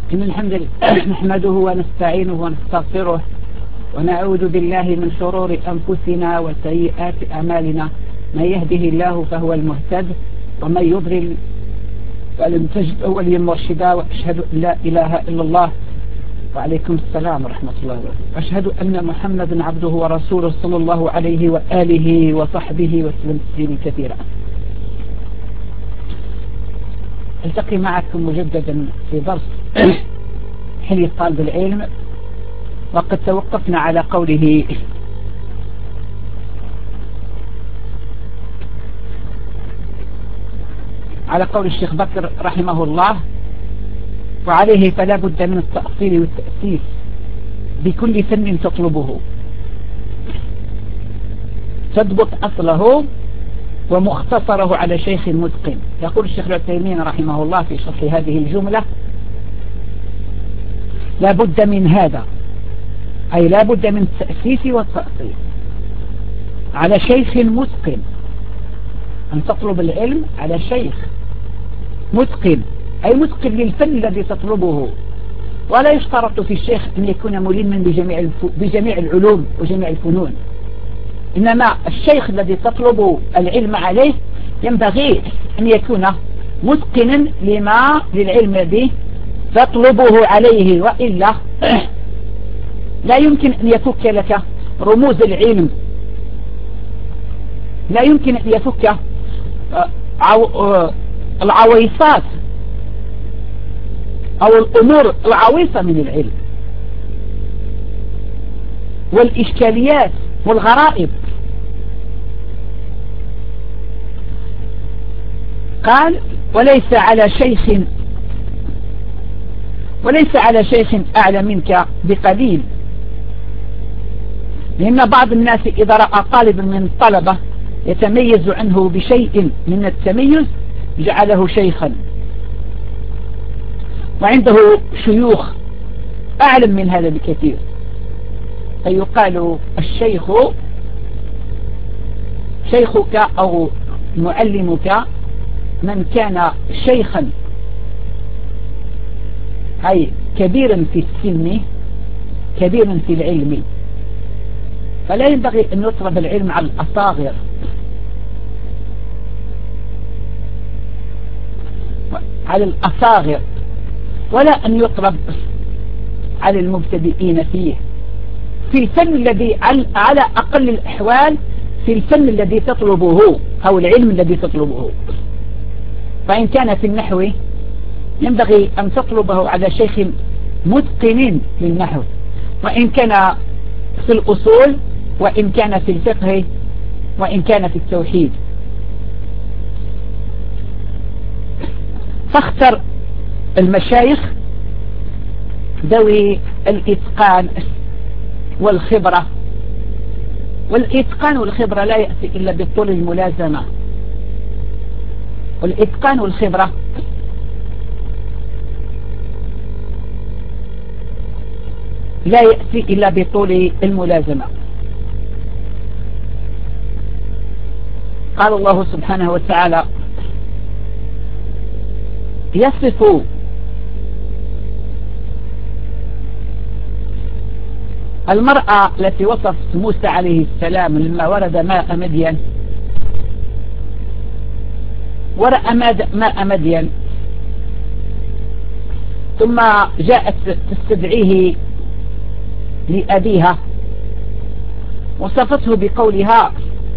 إن الحمد لله نحمده ونستعينه ونستغفره ونعوذ بالله من شرور أنفسنا وسيئات أعمالنا. من يهده الله فهو المهتد ومن يضلل فلن تجد وليا مرشدا. وأشهد أن لا إله إلا الله. وعليكم السلام ورحمة الله وبركاته. أشهد أن محمدا عبده ورسوله صلى الله عليه وآله وصحبه وسلم تسليما كثيرا. التقي معكم مجددا في درس حلية طالب العلم، وقد توقفنا على قوله قول الشيخ بكر رحمه الله: وعليه فلا بد من التأصيل والتأسيس بكل فن تطلبه، تضبط أصله ومختصره على شيخ متقن. يقول الشيخ العثيمين رحمه الله في شرح هذه الجملة: لا بد من هذا، أي لا بد من التأسيس والتأصيل على شيخ متقن، أن تطلب العلم على شيخ متقن، أي متقن للفن الذي تطلبه. ولا يشترط في الشيخ أن يكون ملما بجميع العلوم وجميع الفنون، إنما الشيخ الذي تطلب العلم عليه ينبغي أن يكون متقنا للعلم الذي تطلبه عليه، وإلا لا يمكن أن يفك لك رموز العلم، لا يمكن أن يفك العويصات أو الأمور العويصة من العلم والإشكاليات والغرائب. قال: وليس على شيخ أعلى منك بقليل، لأن بعض الناس إذا رأى طالبا من الطلبة يتميز عنه بشيء من التميز جعله شيخا، وعنده شيوخ أعلم من هذا بكثير، فيقال الشيخ شيخك أو معلمك من كان شيخا، أي كبيرا في السن كبيرا في العلم. فلا ينبغي أن يطلب العلم على الأصاغر، ولا أن يطلب على المبتدئين فيه، في الفن الذي على أقل الأحوال في الفن الذي تطلبه أو العلم الذي تطلبه. فإن كان في النحو ينبغي أن تطلبه على شيخ متقن للنحو، وإن كان في الأصول، وإن كان في الفقه، وإن كان في التوحيد. فاختر المشايخ ذوي الإتقان والخبرة، والإتقان والخبرة لا يأتي إلا بطول الملازمة، والإتقان والخبرة لا يأتي إلا بطول الملازمة. قال الله سبحانه وتعالى يصف المرأة التي وصفت موسى عليه السلام لما ورد ماء مدين، ورأى ماء مدين، ثم جاءت تستدعيه لأبيها، وصفته بقولها: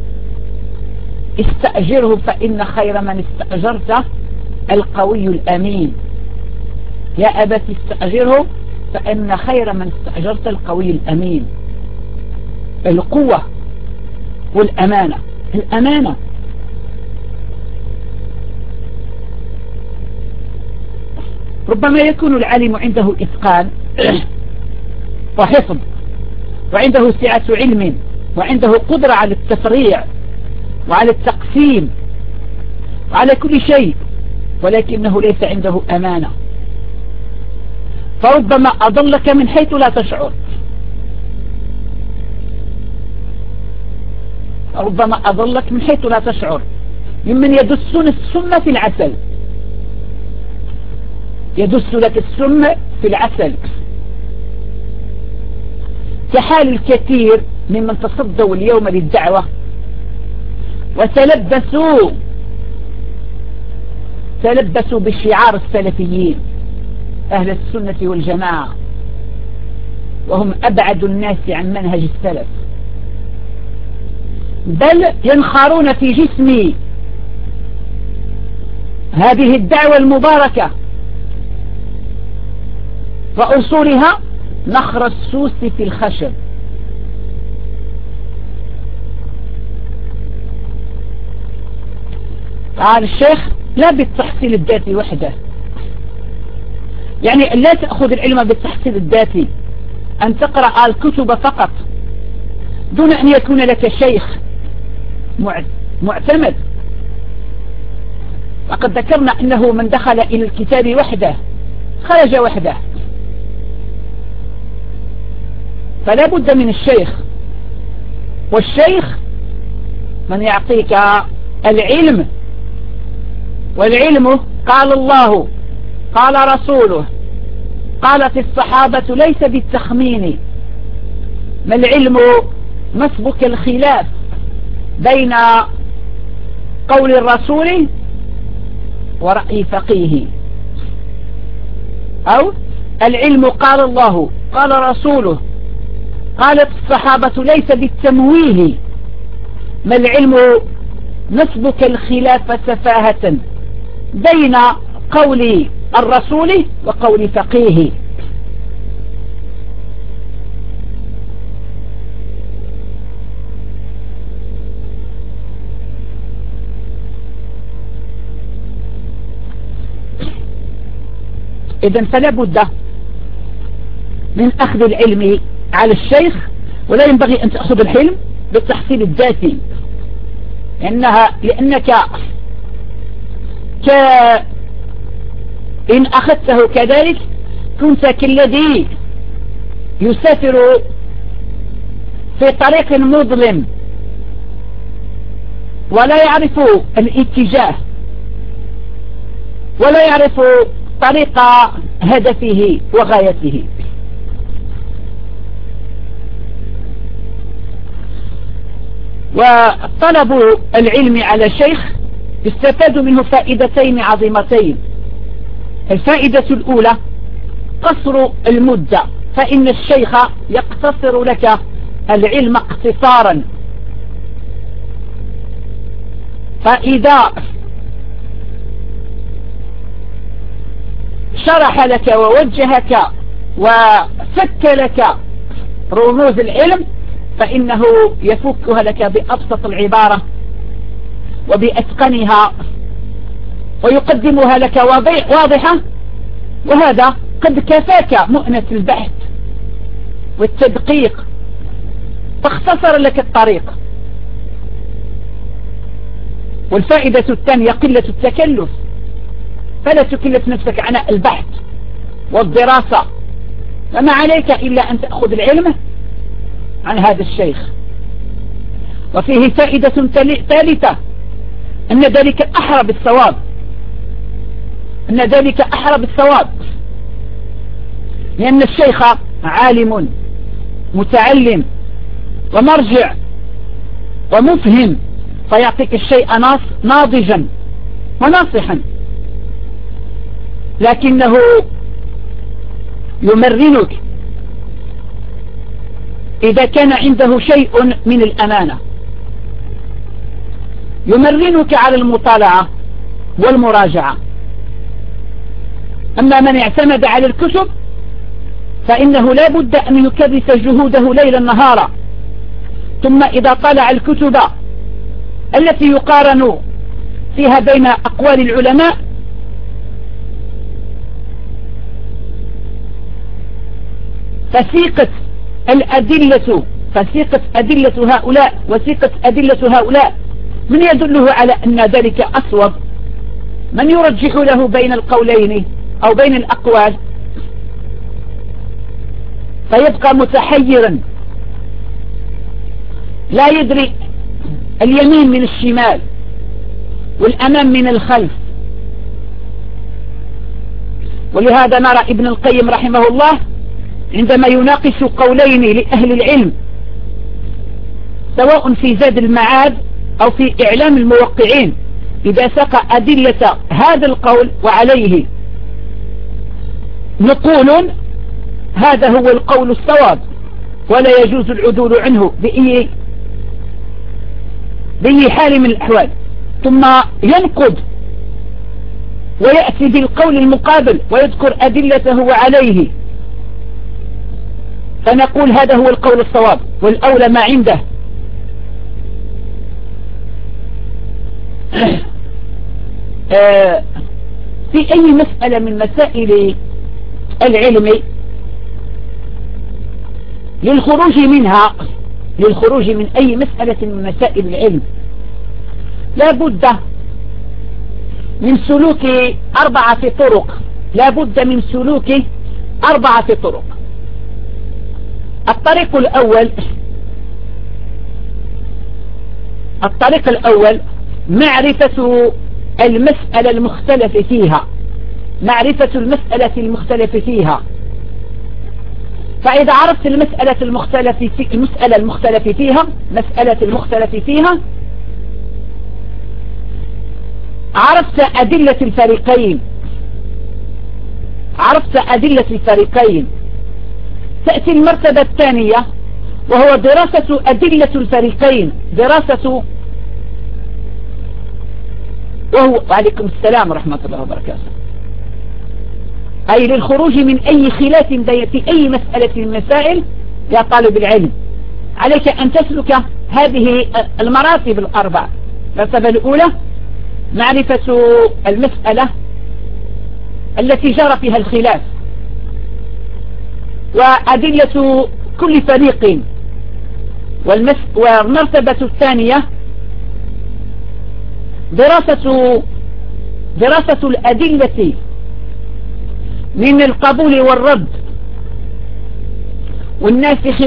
استأجره فإن خير من استأجرته القوي الأمين. يا أبت استأجره فإن خير من استأجرت القوي الأمين. القوة والأمانة. الأمانة ربما يكون العالم عنده إتقان وحفظ، وعنده سعة علم، وعنده قدرة على التفريع وعلى التقسيم وعلى كل شيء، ولكنه ليس عنده أمانة، فربما أضلك من حيث لا تشعر، ربما أضلك من حيث لا تشعر، ممن يدسون السم في العسل. يدس لك السم في العسل، كحال الكثير ممن تصدوا اليوم للدعوة وتلبسوا بشعار السلفيين أهل السنة والجماعة، وهم أبعد الناس عن منهج السلف، بل ينخرون في جسم هذه الدعوة المباركة وأصولها نخر السوس في الخشب. قال الشيخ: لا بالتحصيل الذاتي وحده، يعني لا تأخذ العلم بالتحصيل الذاتي، أن تقرأ الكتب فقط دون أن يكون لك شيخ معتمد. وقد ذكرنا أنه من دخل إلى الكتاب وحده خرج وحده، فلا بد من الشيخ، والشيخ من يعطيك العلم، والعلم قال الله قال رسوله قالت الصحابة ليس بالتخمين، ما العلم مسبك الخلاف بين قول الرسول ورأي فقيه، أو العلم قال الله قال رسوله قالت الصحابة ليس بالتمويه، ما العلم نسبك الخلاف سفاهة بين قول الرسول وقول فقيه. إذن فلا بد من أخذ العلم على الشيخ، ولا ينبغي أن تأخذ العلم بالتحصيل الذاتي، لأنك إن أخذته كذلك كنت كالذي يسافر في طريق مظلم ولا يعرف الاتجاه ولا يعرف طريق هدفه وغايته. وطلب العلم على شيخ يستفاد منه فائدتين عظيمتين. الفائدة الأولى قصر المدة، فإن الشيخ يقتصر لك العلم اقتصارا، فإذا شرح لك ووجهك وفك لك رموز العلم فإنه يفكها لك بأبسط العبارة وبأتقنها ويقدمها لك واضحة، وهذا قد كفاك مؤنة البحث والتدقيق فاختصر لك الطريق. والفائدة الثانية قلة التكلف، فلا تكلف نفسك عناء البحث والدراسة، وما عليك إلا أن تأخذ العلم عن هذا الشيخ. وفيه فائدة ثالثة، أن ذلك أحرى بالصواب، أن ذلك أحرى بالصواب، لأن الشيخ عالم متعلم ومرجع ومفهم، فيعطيك الشيء ناضجا وناصحا، لكنه يمرنك إذا كان عنده شيء من الأمانة، يمرنك على المطالعة والمراجعة. أما من اعتمد على الكتب فإنه لا بد أن يكرس جهوده ليلا نهارا، ثم إذا طالع الكتب التي يقارن فيها بين أقوال العلماء فسيقت أدلة هؤلاء وسيقت أدلة هؤلاء، من يدله على أن ذلك أصوب، من يرجح له بين القولين أو بين الأقوال، فيبقى متحيرا لا يدري اليمين من الشمال والأمام من الخلف. ولهذا نرى ابن القيم رحمه الله عندما يناقش قولين لأهل العلم سواء في زاد المعاد أو في إعلام الموقعين، إذا ساق أدلة هذا القول وعليه نقول هذا هو القول الصواب ولا يجوز العدول عنه بأي حال من الأحوال، ثم ينقد ويأتي بالقول المقابل ويذكر أدلته وعليه، فنقول هذا هو القول الصواب والأولى ما عنده. في أي مسألة من مسائل العلم للخروج من أي مسألة من مسائل العلم لا بد من سلوك 4 طرق، لا بد من سلوك 4 طرق. الطريق الأول معرفة المسألة المختلف فيها، معرفة المسألة المختلف فإذا عرفت المسألة المختلف فيها عرفت أدلة الفريقين. تأتي المرتبة الثانية وهو دراسة أدلة الفريقين، وعليكم السلام ورحمة الله وبركاته. أي للخروج من أي خلاف في أي مسألة من المسائل يا طالب العلم عليك أن تسلك هذه المراتب 4. المرتبة الأولى معرفة المسألة التي جرى فيها الخلاف وأدلة كل فريق، والمرتبة الثانية دراسة الأدلة من القبول والرد والناسخ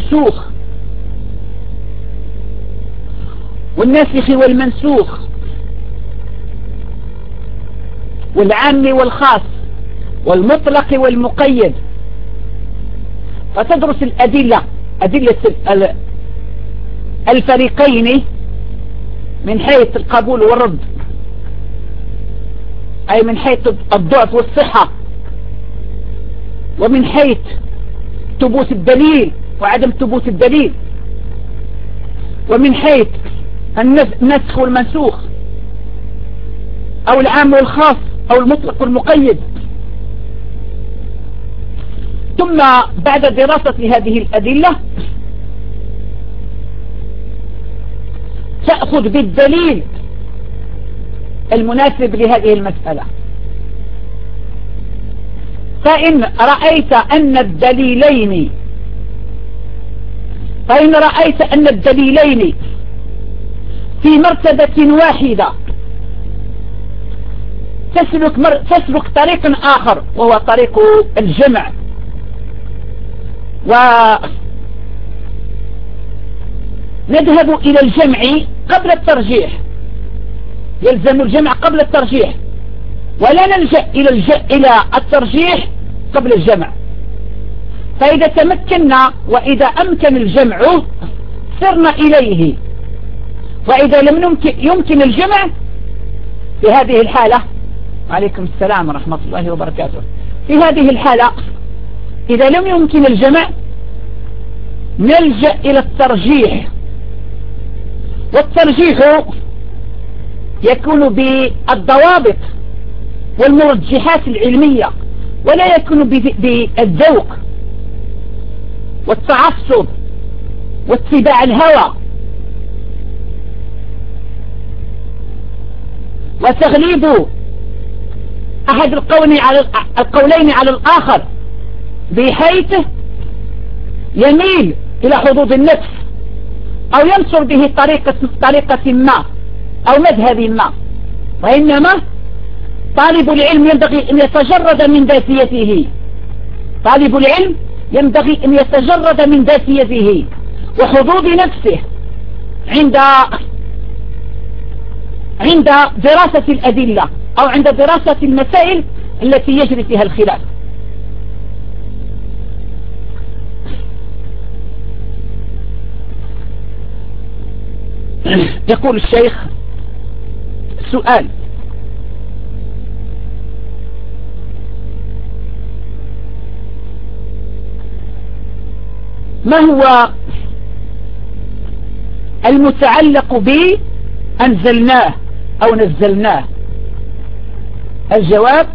والمنسوخ والعام والخاص والمطلق والمقيد، فتدرس أدلة الفريقين من حيث القبول والرد، أي من حيث الضعف والصحة، ومن حيث ثبوت الدليل وعدم ثبوت الدليل، ومن حيث النسخ والمنسوخ أو العام والخاص أو المطلق والمقيد. ثم بعد دراسة هذه الأدلة تأخذ بالدليل المناسب لهذه المسألة. فإن رأيت أن الدليلين في مرتبة واحدة تسلك طريق آخر وهو طريق الجمع، ونذهب إلى الجمع قبل الترجيح، يلزم الجمع قبل الترجيح، ولا نلجأ إلى الترجيح قبل الجمع. فإذا تمكنا وإذا أمكن الجمع سرنا إليه، وإذا لم يمكن الجمع في هذه الحالة، وعليكم السلام ورحمة الله وبركاته، في هذه الحالة إذا لم يمكن الجمع نلجأ إلى الترجيح، والترجيح يكون بالضوابط والمرجحات العلمية، ولا يكون بالذوق والتعصب واتباع الهوى وتغليب أحد القولين على الآخر بحيث يميل إلى حظوظ النفس أو ينصر به طريقة ما أو مذهب ما. وإنما طالب العلم ينبغي أن يتجرد من ذاتيته وحظوظ نفسه عند دراسة الأدلة أو عند دراسة المسائل التي يجري فيها الخلاف. يقول الشيخ: سؤال: ما هو المتعلق ب أنزلناه أو نزلناه؟ الجواب: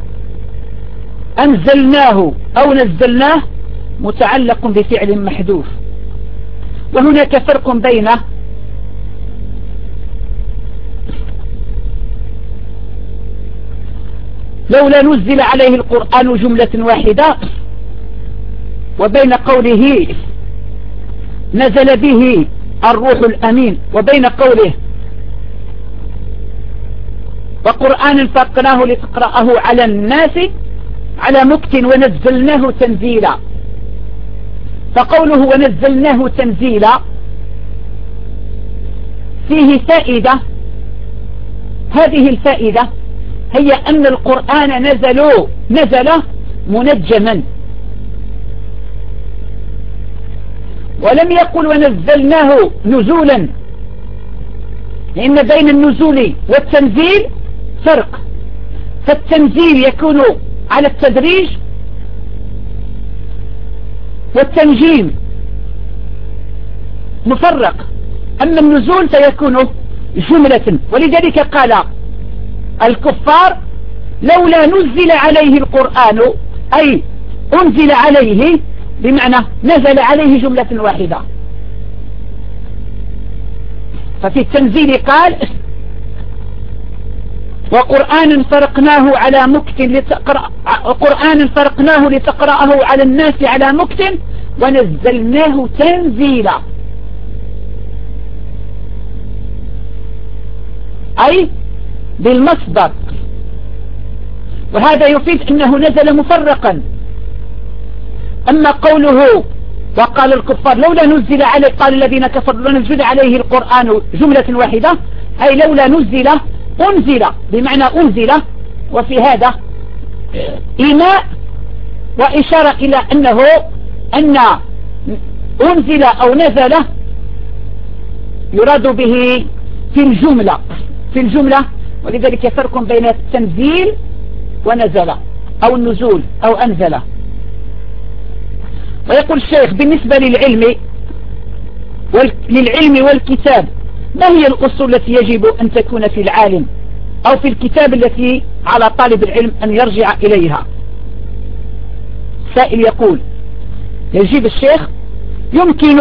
أنزلناه أو نزلناه متعلق بفعل محذوف، وهناك فرق بين لولا نزل عليه القرآن جملة واحدة وبين قوله نزل به الروح الأمين وبين قوله وقرآن فرقناه لتقرأه على الناس على مكت ونزلناه تنزيلا. فقوله ونزلناه تنزيلا فيه فائدة، هذه الفائدة هي أن القرآن نزل منجما، ولم يقل ونزلناه نزولا، لأن بين النزول والتنزيل فرق. فالتنزيل يكون على التدريج والتنجيم مفرق، أما النزول فيكون جملة. ولذلك قال الكفار لولا نزل عليه القرآن، أي أنزل عليه بمعنى نزل عليه جملة واحدة. ففي التنزيل قال وقرآن فرقناه على مكت قرآن فرقناه لتقرأه على الناس على مكت ونزلناه تنزيلا، أي بالمصدر. وهذا يفيد أنه نزل مفرقا. أما قوله وقال الكفار لولا نزل عليه، قال الذين كفروا لولا نزل عليه القرآن جملة واحدة، أي لولا نزل أنزل بمعنى أنزل. وفي هذا إيماء وإشارة إلى أن أنزل أو نزل يراد به في الجملة. ولذلك فرق بين التنزيل ونزل أو النزول أو أنزل. ويقول الشيخ بالنسبة للعلم والكتاب، ما هي الأصول التي يجب أن تكون في العالم أو في الكتاب التي على طالب العلم أن يرجع إليها؟ سائل يقول، يجيب الشيخ: يمكن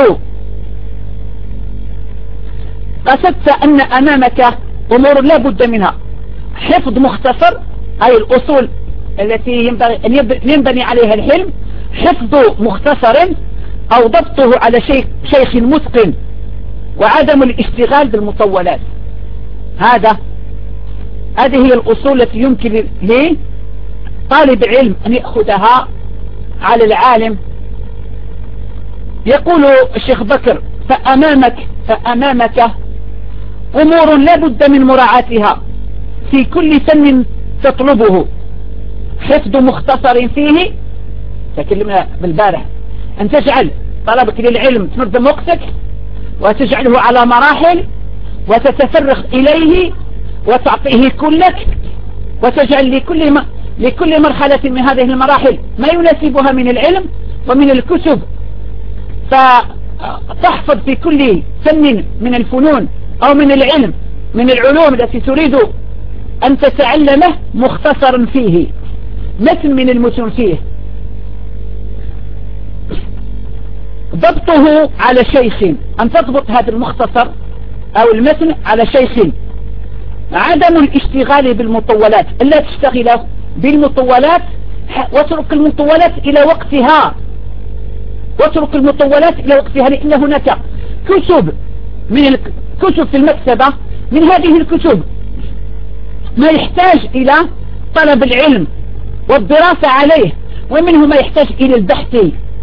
قصدت أن أمامك أمور لا بد منها، حفظ مختصر، أي الأصول التي ينبغي أن ينبني عليها الحلم، حفظ مختصر أو ضبطه على شيخ متقن، وعدم الاشتغال بالمطولات. هذه هي الأصول التي يمكن لطالب علم أن يأخذها على العالم. يقول الشيخ بكر: فأمامك أمور لا بد من مراعاتها في كل فن تطلبه، حفظ مختصر فيه، تكلمنا بالبارح، أن تجعل طلبك للعلم تنظم وقتك وتجعله على مراحل وتتفرغ إليه وتعطيه كلك، وتجعل لكل مرحلة من هذه المراحل ما يناسبها من العلم ومن الكتب، فتحفظ في كل فن من الفنون أو من العلم من العلوم التي تريد أن تتعلمه مختصرا فيه، متن من المتن فيه، ضبطه على شيخ، أن تضبط هذا المختصر أو المتن على شيخ. عدم الاشتغال بالمطولات، ألا تشتغل بالمطولات، واترك المطولات إلى وقتها، لأن هناك كتب من الكتب في المكتبة، من هذه الكتب ما يحتاج إلى طلب العلم والدراسة عليه، ومنه ما يحتاج إلى البحث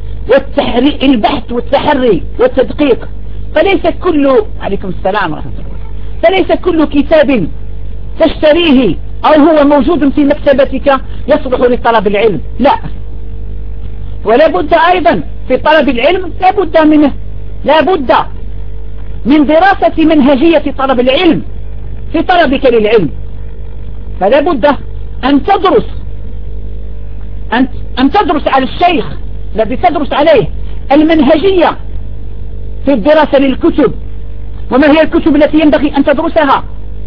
والتحري والتدقيق. فليس كل عليكم السلام ورحمة الله، فليس كل كتاب تشتريه أو هو موجود في مكتبتك يصلح لطلب العلم، لا. ولا بد أيضا في طلب العلم لا بد من دراسة منهجية طلب العلم في طلبك للعلم. فلا بد أن تدرس على الشيخ الذي تدرس عليه المنهجية في الدراسة للكتب، وما هي الكتب التي ينبغي أن تدرسها،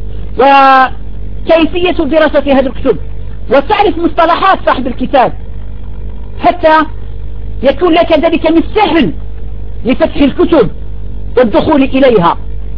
وكيفية دراسة هذه الكتب، وتعرف مصطلحات صاحب الكتاب حتى يكون لك ذلك من سهل لفتح الكتب والدخول إليها.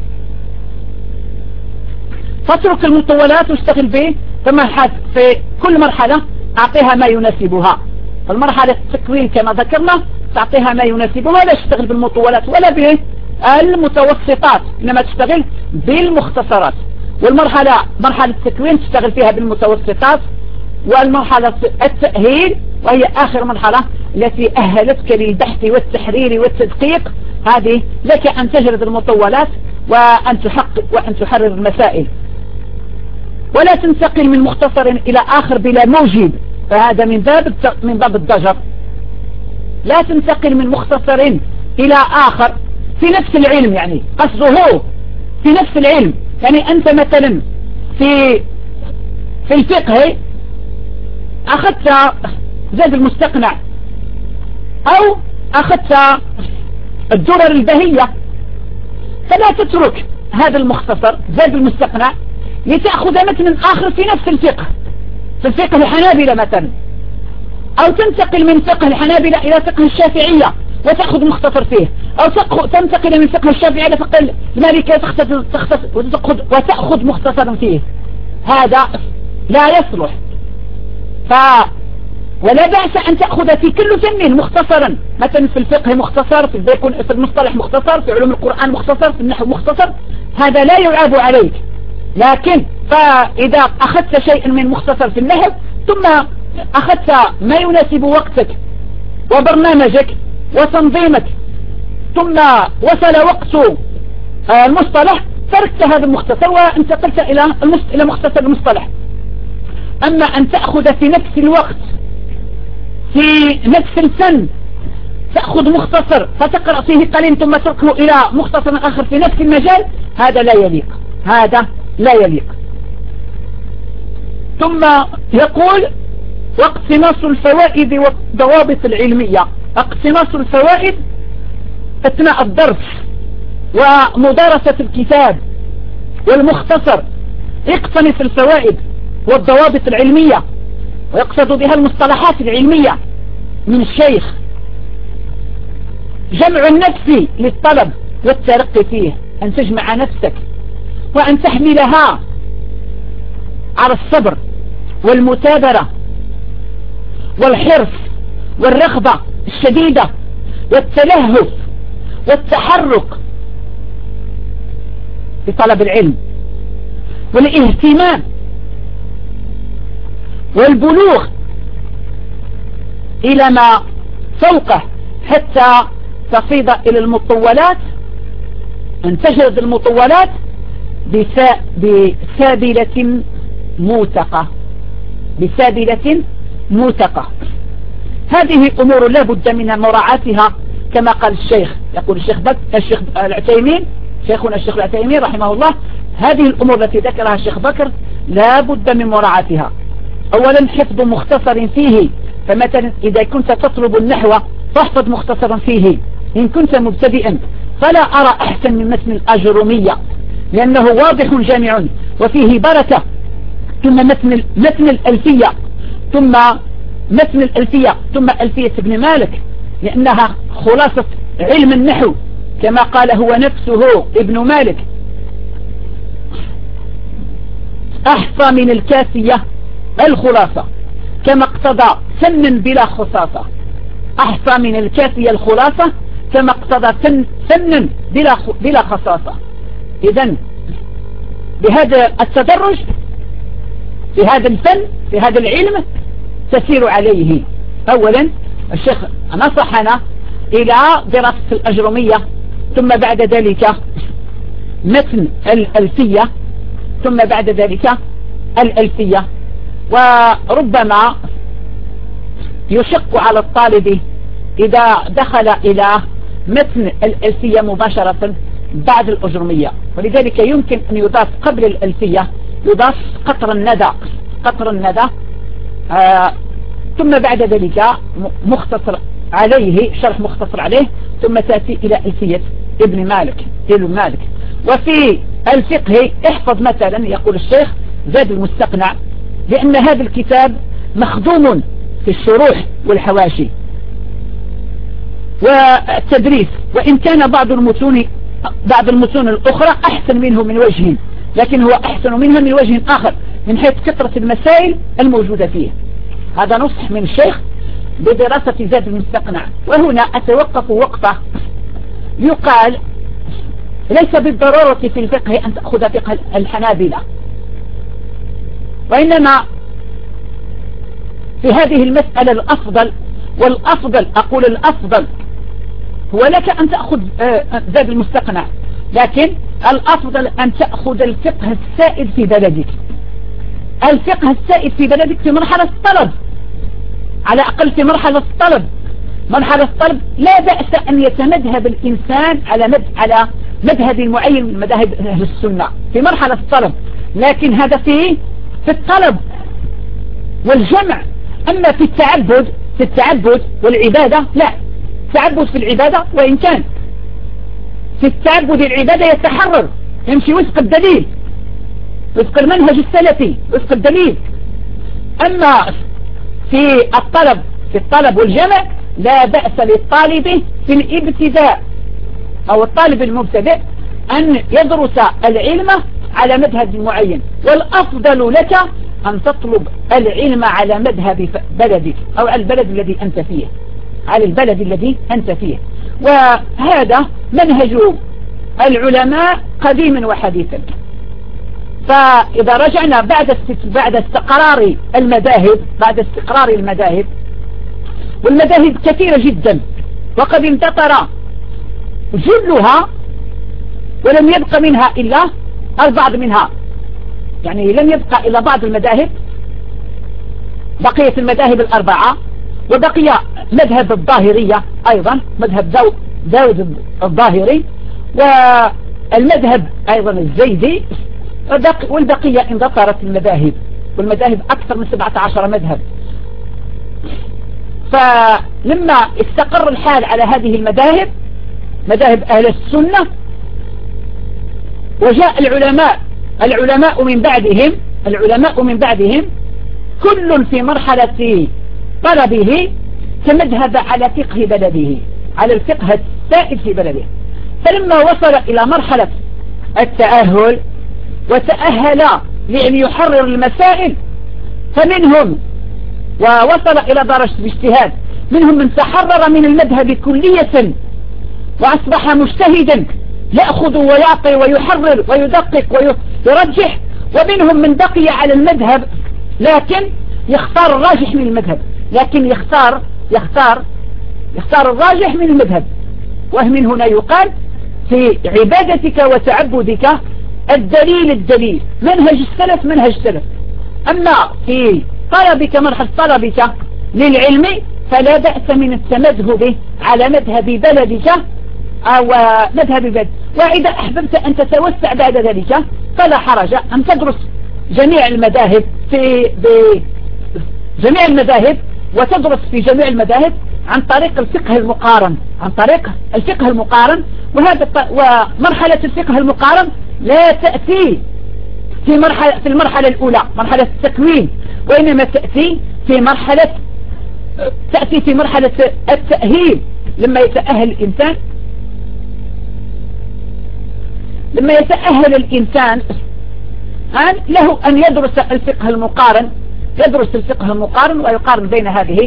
فاترك المطولات واشتغل به، في كل مرحلة أعطيها ما يناسبها. فالمرحلة التكوين كما ذكرنا تعطيها ما يناسبها، لا تشتغل بالمطولات ولا بالمتوسطات، إنما تشتغل بالمختصرات. مرحلة التكوين تشتغل فيها بالمتوسطات، والمرحلة التأهيل وهي آخر مرحلة التي أهلتك للبحث والتحرير والتدقيق، هذه لك أن تجرد المطولات وأن تحقق وأن تحرر المسائل، ولا تنتقل من مختصر إلى آخر بلا موجب، فهذا من باب الضجر. لا تنتقل من مختصر إلى آخر في نفس العلم، يعني قصده في نفس العلم. يعني أنت مثلا في الفقه أخذت زاد المستقنع أو أخذت الدرر البهية، فلا تترك هذا المختصر زاد المستقنع لتأخذ متن آخر في نفس الفقه، في الفقه الحنابلة مثلا، أو تنتقل من فقه الحنابلة إلى فقه الشافعية وتأخذ مختصر فيه، أو تنتقل من فقه الشافعية إلى فقه المالكية وتأخذ مختصرا فيه. هذا لا يصلح. ولا بأس أن تأخذ في كل فن مختصرا، مثلا في الفقه مختصر، في المصطلح مختصر، في علوم القرآن مختصر، في النحو مختصر، هذا لا يعاب عليك. لكن فإذا أخذت شيئا من مختصر في النحو ثم أخذت ما يناسب وقتك وبرنامجك وتنظيمك، ثم وصل وقت المصطلح تركت هذا المختصر وانتقلت إلى مختصر المصطلح. أما أن تأخذ في نفس الوقت في نفس الفن تأخذ مختصر فتقرأ فيه قليل ثم تركه إلى مختصر آخر في نفس المجال، هذا لا يليق. ثم يقول واقتناص الفوائد والضوابط العلمية. اقتناص الفوائد أثناء الدرس ومدارسة الكتاب والمختصر، اقتنص الفوائد والضوابط العلمية، ويقصد بها المصطلحات العلمية من الشيخ، جمع النفس للطلب والترقي فيه، أن تجمع نفسك وأن تحملها على الصبر والمثابرة والحرص والرغبة الشديدة والتلهف والتحرك بطلب العلم والاهتمام والبلوغ إلى ما فوقه حتى تصيد إلى المطولات، أن تجرد المطولات بسابلة موثقة. هذه أمور لا بد من مراعاتها كما قال الشيخ، يقول الشيخ العثيمين، شيخنا الشيخ العثيمين رحمه الله، هذه الأمور التي ذكرها الشيخ بكر لا بد من مراعاتها. أولا حفظ مختصر فيه، فمثلا إذا كنت تطلب النحو فاحفظ مختصرا فيه. إن كنت مبتدئا فلا أرى أحسن من متن الأجرومية، لأنه واضح جامع وفيه بركة. ثم متن الألفية، ثم متن الألفية، ثم ألفية ابن مالك، لأنها خلاصة علم النحو كما قال هو نفسه ابن مالك. أحصى من الكافية الخلاصة كما اقتضى سن بلا خصاصة. أحصى من الكافية الخلاصة كما اقتضى سن بلا خصاصة. إذن بهذا التدرج في هذا الفن في هذا العلم تسير عليه. أولا الشيخ نصحنا إلى دراسة الأجرومية، ثم بعد ذلك متن الألفية، ثم بعد ذلك الألفية، وربما يشق على الطالب إذا دخل إلى متن الألفية مباشرة بعد الأجرمية، ولذلك يمكن أن يضاف قبل الألفية يضاف قطر الندى ثم بعد ذلك مختصر عليه، شرح مختصر عليه، ثم تأتي إلى ألفية ابن مالك. وفي الفقه احفظ مثلا يقول الشيخ زاد المستقنع، لأن هذا الكتاب مخدوم في الشروح والحواشي والتدريس، وإن كان بعض المتون الأخرى أحسن منه من وجه، لكن هو أحسن منها من وجه آخر من حيث كثرة المسائل الموجودة فيه. هذا نصح من الشيخ بدراسة زاد المستقنع. وهنا أتوقف وقفة، يقال ليس بالضرورة في الفقه أن تأخذ فقه الحنابلة، وإنما في هذه المسألة الأفضل أقول الأفضل هو لك أن تأخذ زاد المستقنع، لكن الأفضل أن تأخذ الفقه السائد في بلدك، الفقه السائد في بلدك في مرحلة الطلب، على أقل في مرحلة الطلب لا بأس أن يتمذهب الإنسان على مذهب معين من مذاهب أهل السنة في مرحلة الطلب، لكن هذا في الطلب والجمع. أما في التعبد والعبادة لا، التعبد في العبادة وإن كان في التعبد العبادة يتحرر، يمشي وفق الدليل، وفق المنهج السلفي، وفق الدليل. أما في الطلب والجمع لا بأس للطالب في الابتداء أو الطالب المبتدئ أن يدرس العلم على مذهب معين، والأفضل لك أن تطلب العلم على مذهب بلدك أو على البلد الذي أنت فيه، وهذا منهج العلماء قديما وحديثا. فإذا رجعنا بعد استقرار المذاهب والمذاهب كثيرة جدا، وقد انتطر جلها ولم يبق منها إلا البعض منها، يعني لم يبقى إلا بعض المذاهب، بقية المذاهب الأربعة، وبقي مذهب الظاهرية أيضا، مذهب داود الظاهري، والمذهب أيضا الزيدي، والبقية اندثرت المذاهب، والمذاهب أكثر من 17 مذهب. فلما استقر الحال على هذه المذاهب، مذاهب أهل السنة، وجاء العلماء من بعدهم كل في مرحلة طلبه تمذهب على فقه بلده، على الفقه السائد في بلده. فلما وصل إلى مرحلة التأهل وتأهل لأن يحرر المسائل، فمنهم ووصل إلى درجة الاجتهاد، منهم من تحرر من المذهب كلية وأصبح مجتهدا يأخذ ويعطي ويحرر ويدقق ويرجح، ومنهم من بقي على المذهب لكن يختار الراجح من المذهب، لكن يختار الراجح من المذهب. ومن هنا يقال في عبادتك وتعبدك الدليل منهج السلف. أما في مرحلة طلبك للعلم فلا بأس من التمذهب على مذهب بلدك أو مذهب بلد، وإذا أحببت أن تتوسع بعد ذلك فلا حرج أن تدرس جميع المذاهب وتدرس في جميع المذاهب عن طريق الفقه المقارن. ومرحلة الفقه المقارن لا تأتي في المرحلة الأولى، مرحلة التكوين، وإنما تأتي في مرحلة التأهيل. لما يتأهل الإنسان له أن يدرس الفقه المقارن ويقارن بين هذه،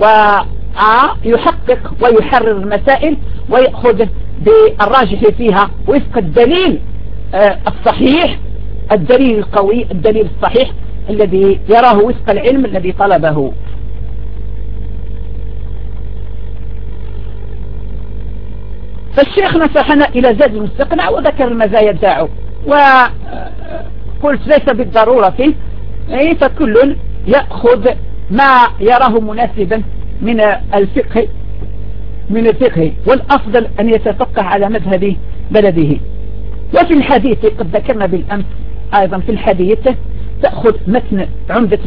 ويحقق ويحرر المسائل ويأخذ بالراجح فيها وفق الدليل الصحيح، الدليل القوي، الدليل الصحيح الذي يراه وفق العلم الذي طلبه. فالشيخ نصحنا إلى زاد المستقنع وذكر المزايا بتاعه، وقلت ليس بالضرورة فيه فكل يأخذ ما يراه مناسبا من الفقه والأفضل أن يتفقه على مذهب بلده. وفي الحديث قد ذكرنا بالأمس أيضا في الحديث تأخذ متن عمدة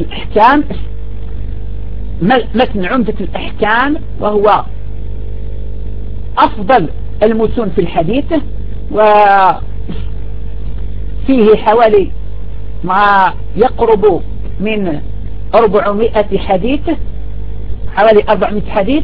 الأحكام وهو أفضل المتون في الحديث، وفيه حوالي ما يقرب من 400 حديث، حوالي 400 حديث.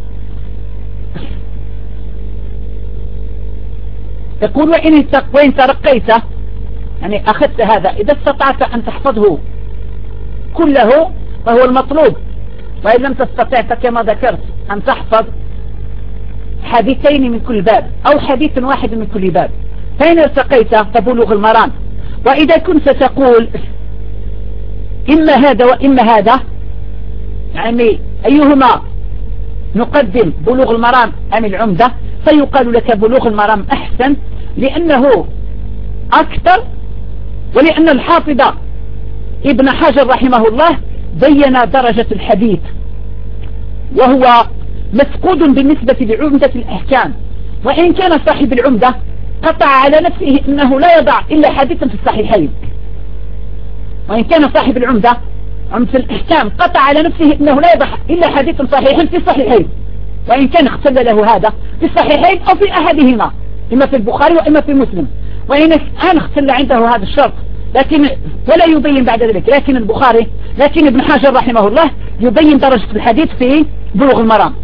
يقول وإن ترقيت، يعني أخذت هذا، إذا استطعت أن تحفظه كله فهو المطلوب، وإن لم تستطع فكما ذكرت أن تحفظ حديثين من كل باب أو حديث واحد من كل باب. فإن ارتقيت فبلوغ المرام. وإذا كنت تقول إما هذا وإما هذا، يعني أيهما نقدم، بلوغ المرام أم العمدة، فيقال لك بلوغ المرام أحسن لأنه أكثر، ولأن الحافظ ابن حجر رحمه الله بين درجة الحديث، وهو مفقود بالنسبة لعمدة الأحكام. وإن كان صاحب العمدة قطع على نفسه أنه لا يضع إلا حديثا في الصحيحين، وإن كان صاحب العمدة عمدة الأحكام قطع على نفسه أنه لا يضع إلا حديثا صحيحا في الصحيحين، وإن كان اختل له هذا في الصحيحين أو في أحدهما، إما في البخاري وإما في مسلم. وإن كان اختل عنده هذا الشرط لكن ولا يبين بعد ذلك، لكن ابن حجر رحمه الله يبين درجة الحديث في بلوغ المرام.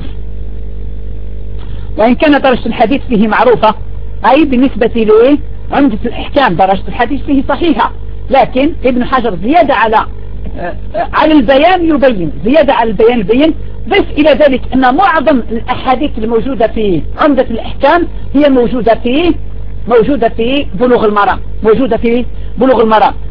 وإن كان درجة الحديث فيه معروفة، أي بالنسبة لعمدة الأحكام درجة الحديث فيه صحيحة، لكن ابن حجر زيادة على البيان يبين، زيادة على البيان يبين. ضف إلى ذلك أن معظم الأحاديث الموجودة في عمدة الأحكام هي موجودة في بلوغ المرام،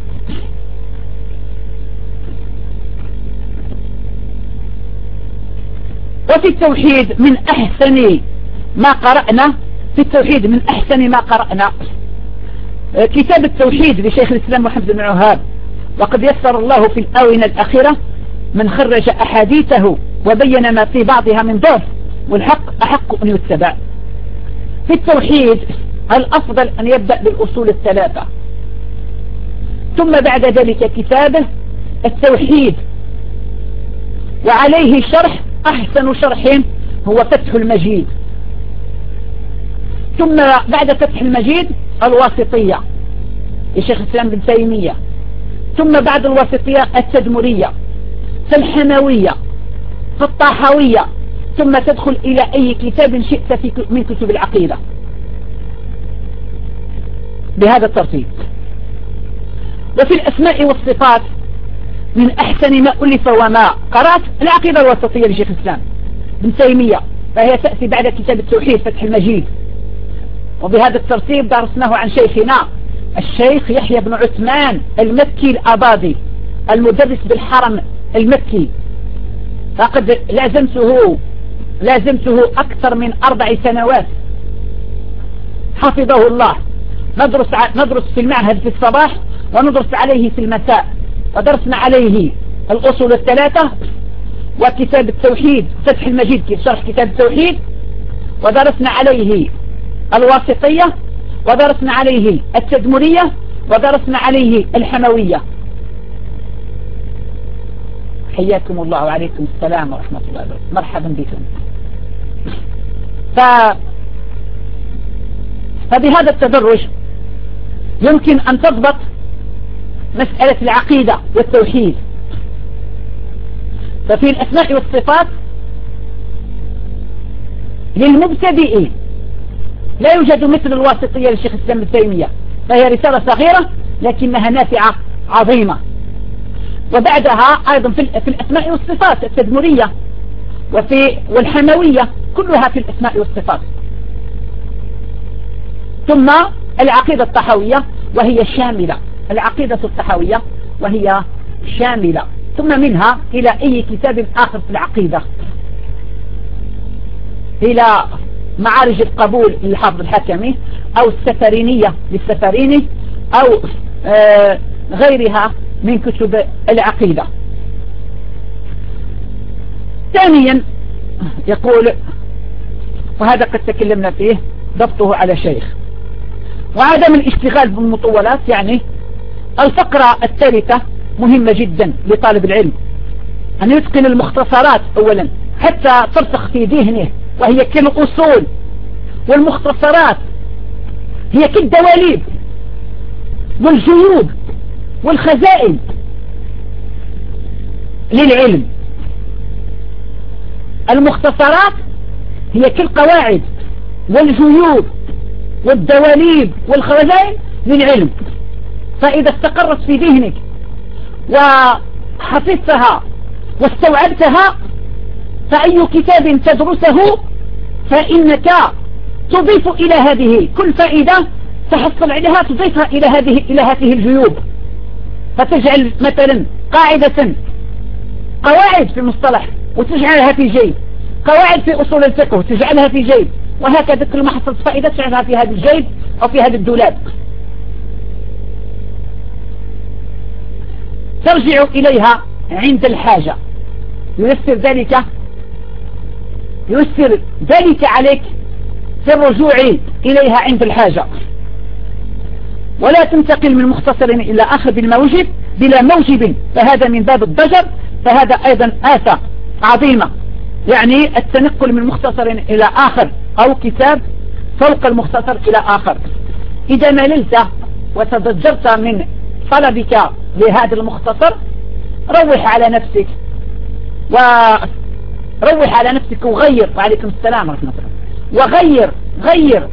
وفي التوحيد من أحسن ما قرأنا كتاب التوحيد لشيخ الإسلام محمد بن وهاب، وقد يسر الله في الآونة الأخيرة من خرج أحاديثه وبين ما في بعضها من ضعف، والحق أحق أن يتبع. في التوحيد الأفضل أن يبدأ بالأصول الثلاثة، ثم بعد ذلك كتابه التوحيد، وعليه شرح، أحسن شرح هو فتح المجيد، ثم بعد فتح المجيد الواسطية لشيخ الإسلام بن تيمية، ثم بعد الواسطية التدمرية، فالحموية، فالطاحوية، ثم تدخل إلى أي كتاب شئت من كتب العقيدة بهذا الترتيب. وفي الأسماء والصفات من أحسن ما ألف وما قرأت العقيدة الوسطية لشيخ الإسلام بن تيمية، فهي تأتي بعد كتاب التوحيد فتح المجيد. وبهذا الترتيب درسناه عن شيخنا الشيخ يحيى بن عثمان المكي الأباضي المدرس بالحرم المكي، فقد لازمته أكثر من 4 سنوات حفظه الله. ندرس في المعهد في الصباح وندرس عليه في المساء، ودرسنا عليه الأصول الثلاثة وكتاب التوحيد فتح المجيد شرح كتاب التوحيد، ودرسنا عليه الواسطية، ودرسنا عليه التدمرية، ودرسنا عليه الحموية. حياكم الله وعليكم السلام ورحمة الله وبركاته، مرحبا بكم. فبهذا التدرج يمكن أن تضبط مسألة العقيدة والتوحيد. ففي الأسماء والصفات للمبتدئين لا يوجد مثل الواسطية للشيخ الإسلام ابن تيمية، فهي رسالة صغيرة لكنها نافعة عظيمة. وبعدها أيضا في الأسماء والصفات التدمرية والحموية، كلها في الأسماء والصفات. ثم العقيدة الطحاوية وهي شاملة، العقيدة الطحاوية وهي شاملة، ثم منها إلى أي كتاب آخر في العقيدة، إلى معارج القبول للحافظ الحكمي، أو السفرينية للسفريني، أو غيرها من كتب العقيدة. ثانيا يقول، وهذا قد تكلمنا فيه، ضبطه على شيخ وعدم الاشتغال بالمطولات. يعني الفقرة الثالثة مهمة جدا لطالب العلم، أن يتقن المختصرات أولا حتى ترسخ في ذهنه، وهي كالأصول، والمختصرات هي كالدواليب والجيوب والخزائن للعلم. المختصرات هي كالقواعد والجيوب والدواليب والخزائن للعلم، فإذا استقرت في ذهنك وحفظتها واستوعبتها، فأي كتاب تدرسه فإنك تضيف إلى هذه كل فائدة تحصل عليها، تضيفها إلى هذه الجيوب، فتجعل مثلا قواعد في المصطلح وتجعلها في جيب، قواعد في أصول الفقه وتجعلها في جيب، وهكذا كل ما حصلت فائدة تجعلها في هذا الجيب أو في هذا الدولاب، ترجع إليها عند الحاجة. ييسر ذلك عليك في الرجوع إليها عند الحاجة. ولا تنتقل من مختصر إلى آخر بلا موجب، فهذا من باب الضجر، فهذا أيضا آفة عظيمة. يعني التنقل من مختصر إلى آخر أو كتاب فوق المختصر إلى آخر. إذا مللت وتضجرت من طلبك لهذا المختصر، روح على نفسك وغير، وعليكم السلام ورحمة الله، وغير.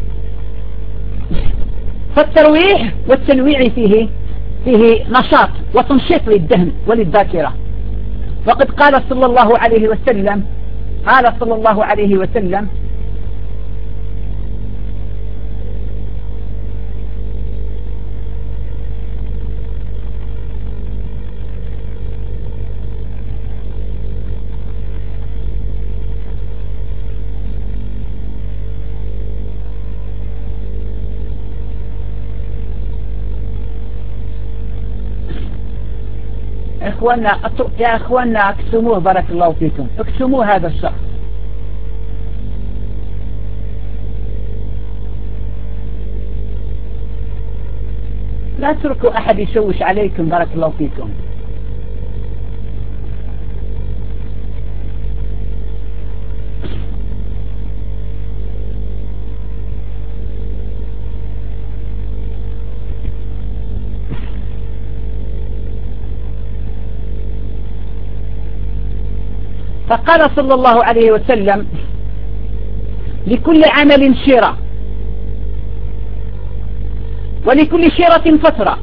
فالترويح والتنويع فيه نشاط وتنشيط للذهن وللذاكرة. وقد قال صلى الله عليه وسلم يا أخوانا اكتموه، بارك الله فيكم، اكتموا هذا الشخص. لا تتركوا أحد يشوش عليكم، بارك الله فيكم. فقال صلى الله عليه وسلم: لكل عمل شيرة، ولكل شيرة فترة،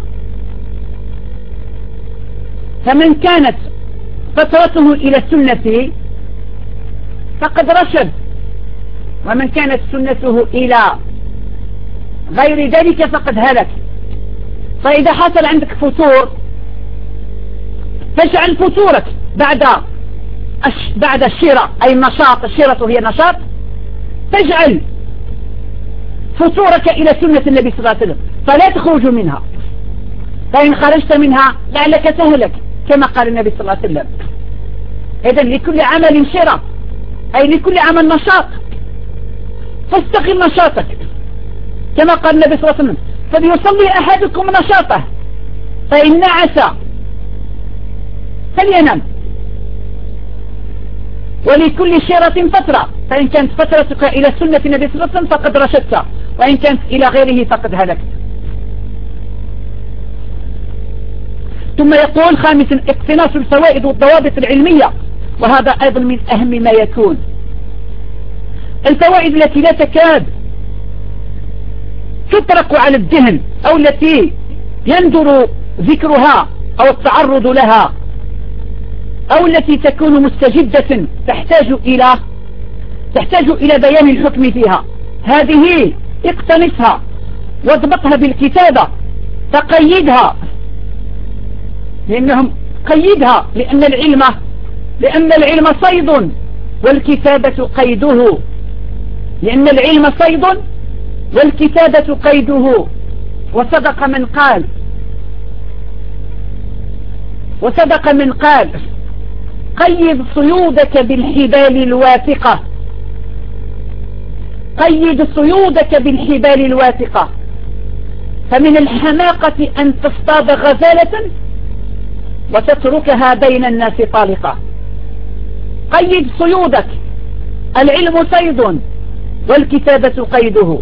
فمن كانت فترته إلى السنة فقد رشد، ومن كانت سنته إلى غير ذلك فقد هلك. فإذا حصل عندك فتور، فاجعل فتورك بعد الشيرة، أي النشاط، الشيرة هي نشاط، تجعل فتورك إلى سنة النبي صلى الله عليه وسلم، فلا تخرج منها، فإن خرجت منها لعلك تهلك، كما قال النبي صلى الله عليه وسلم. إذن لكل عمل شيرة، أي لكل عمل نشاط، فاستقم نشاطك، كما قال النبي صلى الله عليه وسلم: فليصلي أحدكم نشاطه، فإن نعس فلينم. ولكل شيرة فترة، فإن كانت فترتك إلى سنة النبي صلى الله عليه وسلم فقد رشدت، وإن كانت إلى غيره فقد هلكت. ثم يقول: خامسا، اقتناص الفوائد والضوابط العلمية، وهذا أيضا من أهم ما يكون. الفوائد التي لا تكاد تطرق على الذهن، أو التي يندر ذكرها أو التعرض لها، أو التي تكون مستجدة تحتاج إلى بيان الحكم فيها، هذه اقتنصها واضبطها بالكتابة، فقيدها، لأن العلم صيد والكتابة قيده، لأن العلم صيد والكتابة قيده. وصدق من قال: وسبق من قال قيد صيودك بالحبال الواثقة، قيد صيودك بالحبال الواثقة، فمن الحماقة أن تصطاد غزالة وتتركها بين الناس طالقة. قيد صيودك، العلم صيد والكتابة قيده.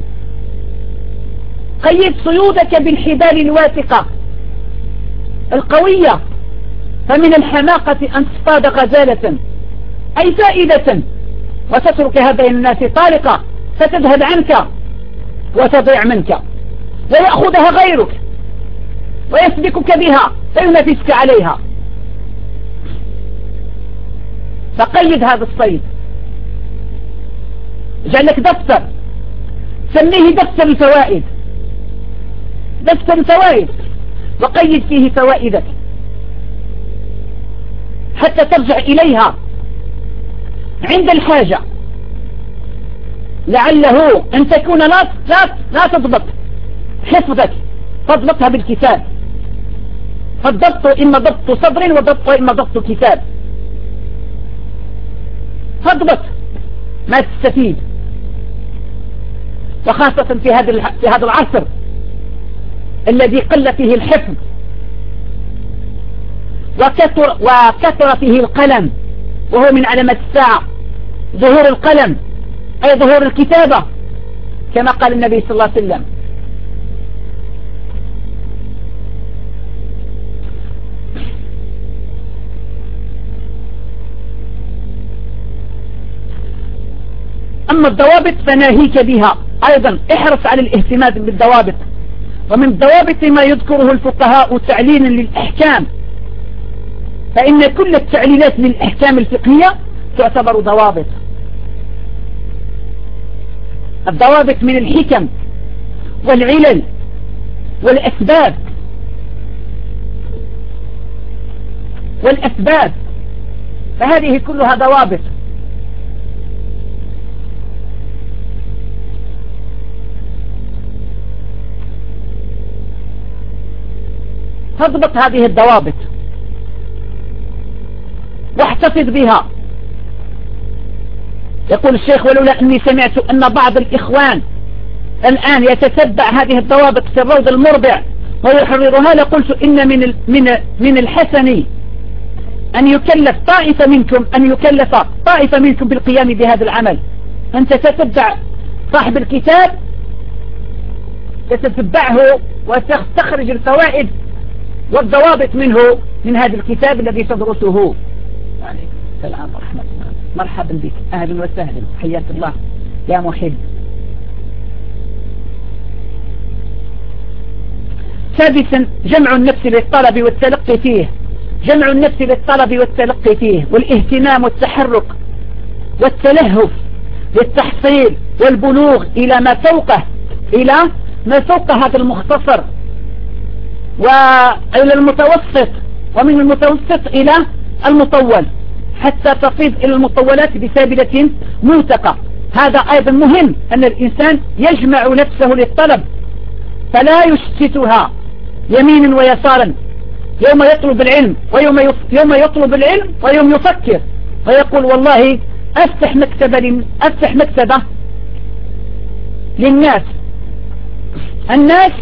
قيد صيودك بالحبال الواثقة القوية، فمن الحماقة أن تصطاد غزالة أي فائدة وتتركها بين الناس طالقة، فتذهب عنك وتضيع منك ويأخذها غيرك ويسبكك بها وينافسك عليها. فقيد هذا الصيد، اجعل لك دفتر سميه دفتر الفوائد، دفتر الفوائد، وقيد فيه فوائدك حتى ترجع إليها عند الحاجة، لعله أن تكون لا تضبط حفظك، تضبطها بالكتاب، فالضبط إما ضبط صدر وضبط إما ضبط كتاب، فاضبط ما تستفيد، وخاصة في هذا العصر الذي قل فيه الحفظ وكثر فيه القلم، وهو من علامات الساعة ظهور القلم أي ظهور الكتابة كما قال النبي صلى الله عليه وسلم. أما الضوابط فناهيك بها أيضا، احرص على الاهتمام بالضوابط. ومن الضوابط ما يذكره الفقهاء تعليلا للأحكام، فإن كل التعليلات للأحكام الفقهية تعتبر ضوابط. الضوابط من الحكم والعلل والأسباب فهذه كلها ضوابط. تضبط هذه الضوابط واحتفظ بها. يقول الشيخ: ولولا أني سمعت أن بعض الإخوان الآن يتتبع هذه الضوابط في الروض المربع ويحررها لقلت إن من الحسن أن يكلف طائفة منكم بالقيام بهذا العمل. أنت تتبع صاحب الكتاب، تتبعه وتستخرج الفوائد والضوابط منه، من هذا الكتاب الذي تدرسه. عليكم السلام ورحمة الله، مرحبا بك، أهلا وسهلا، حياك الله يا محب. سادسا: جمع النفس للطلب والتلقي فيه. جمع النفس للطلب والتلقي فيه والاهتمام والتحرك والتلهف للتحصيل والبلوغ إلى ما فوق هذا المختصر وإلى المتوسط، ومن المتوسط إلى المطول، حتى تصيد إلى المطولات بسابلة موثقة. هذا أيضا مهم، أن الإنسان يجمع نفسه للطلب فلا يشتتها يمينا ويسارا، يوم يطلب العلم يوم يطلب العلم ويوم يفكر ويقول: والله أفتح مكتبة للناس، الناس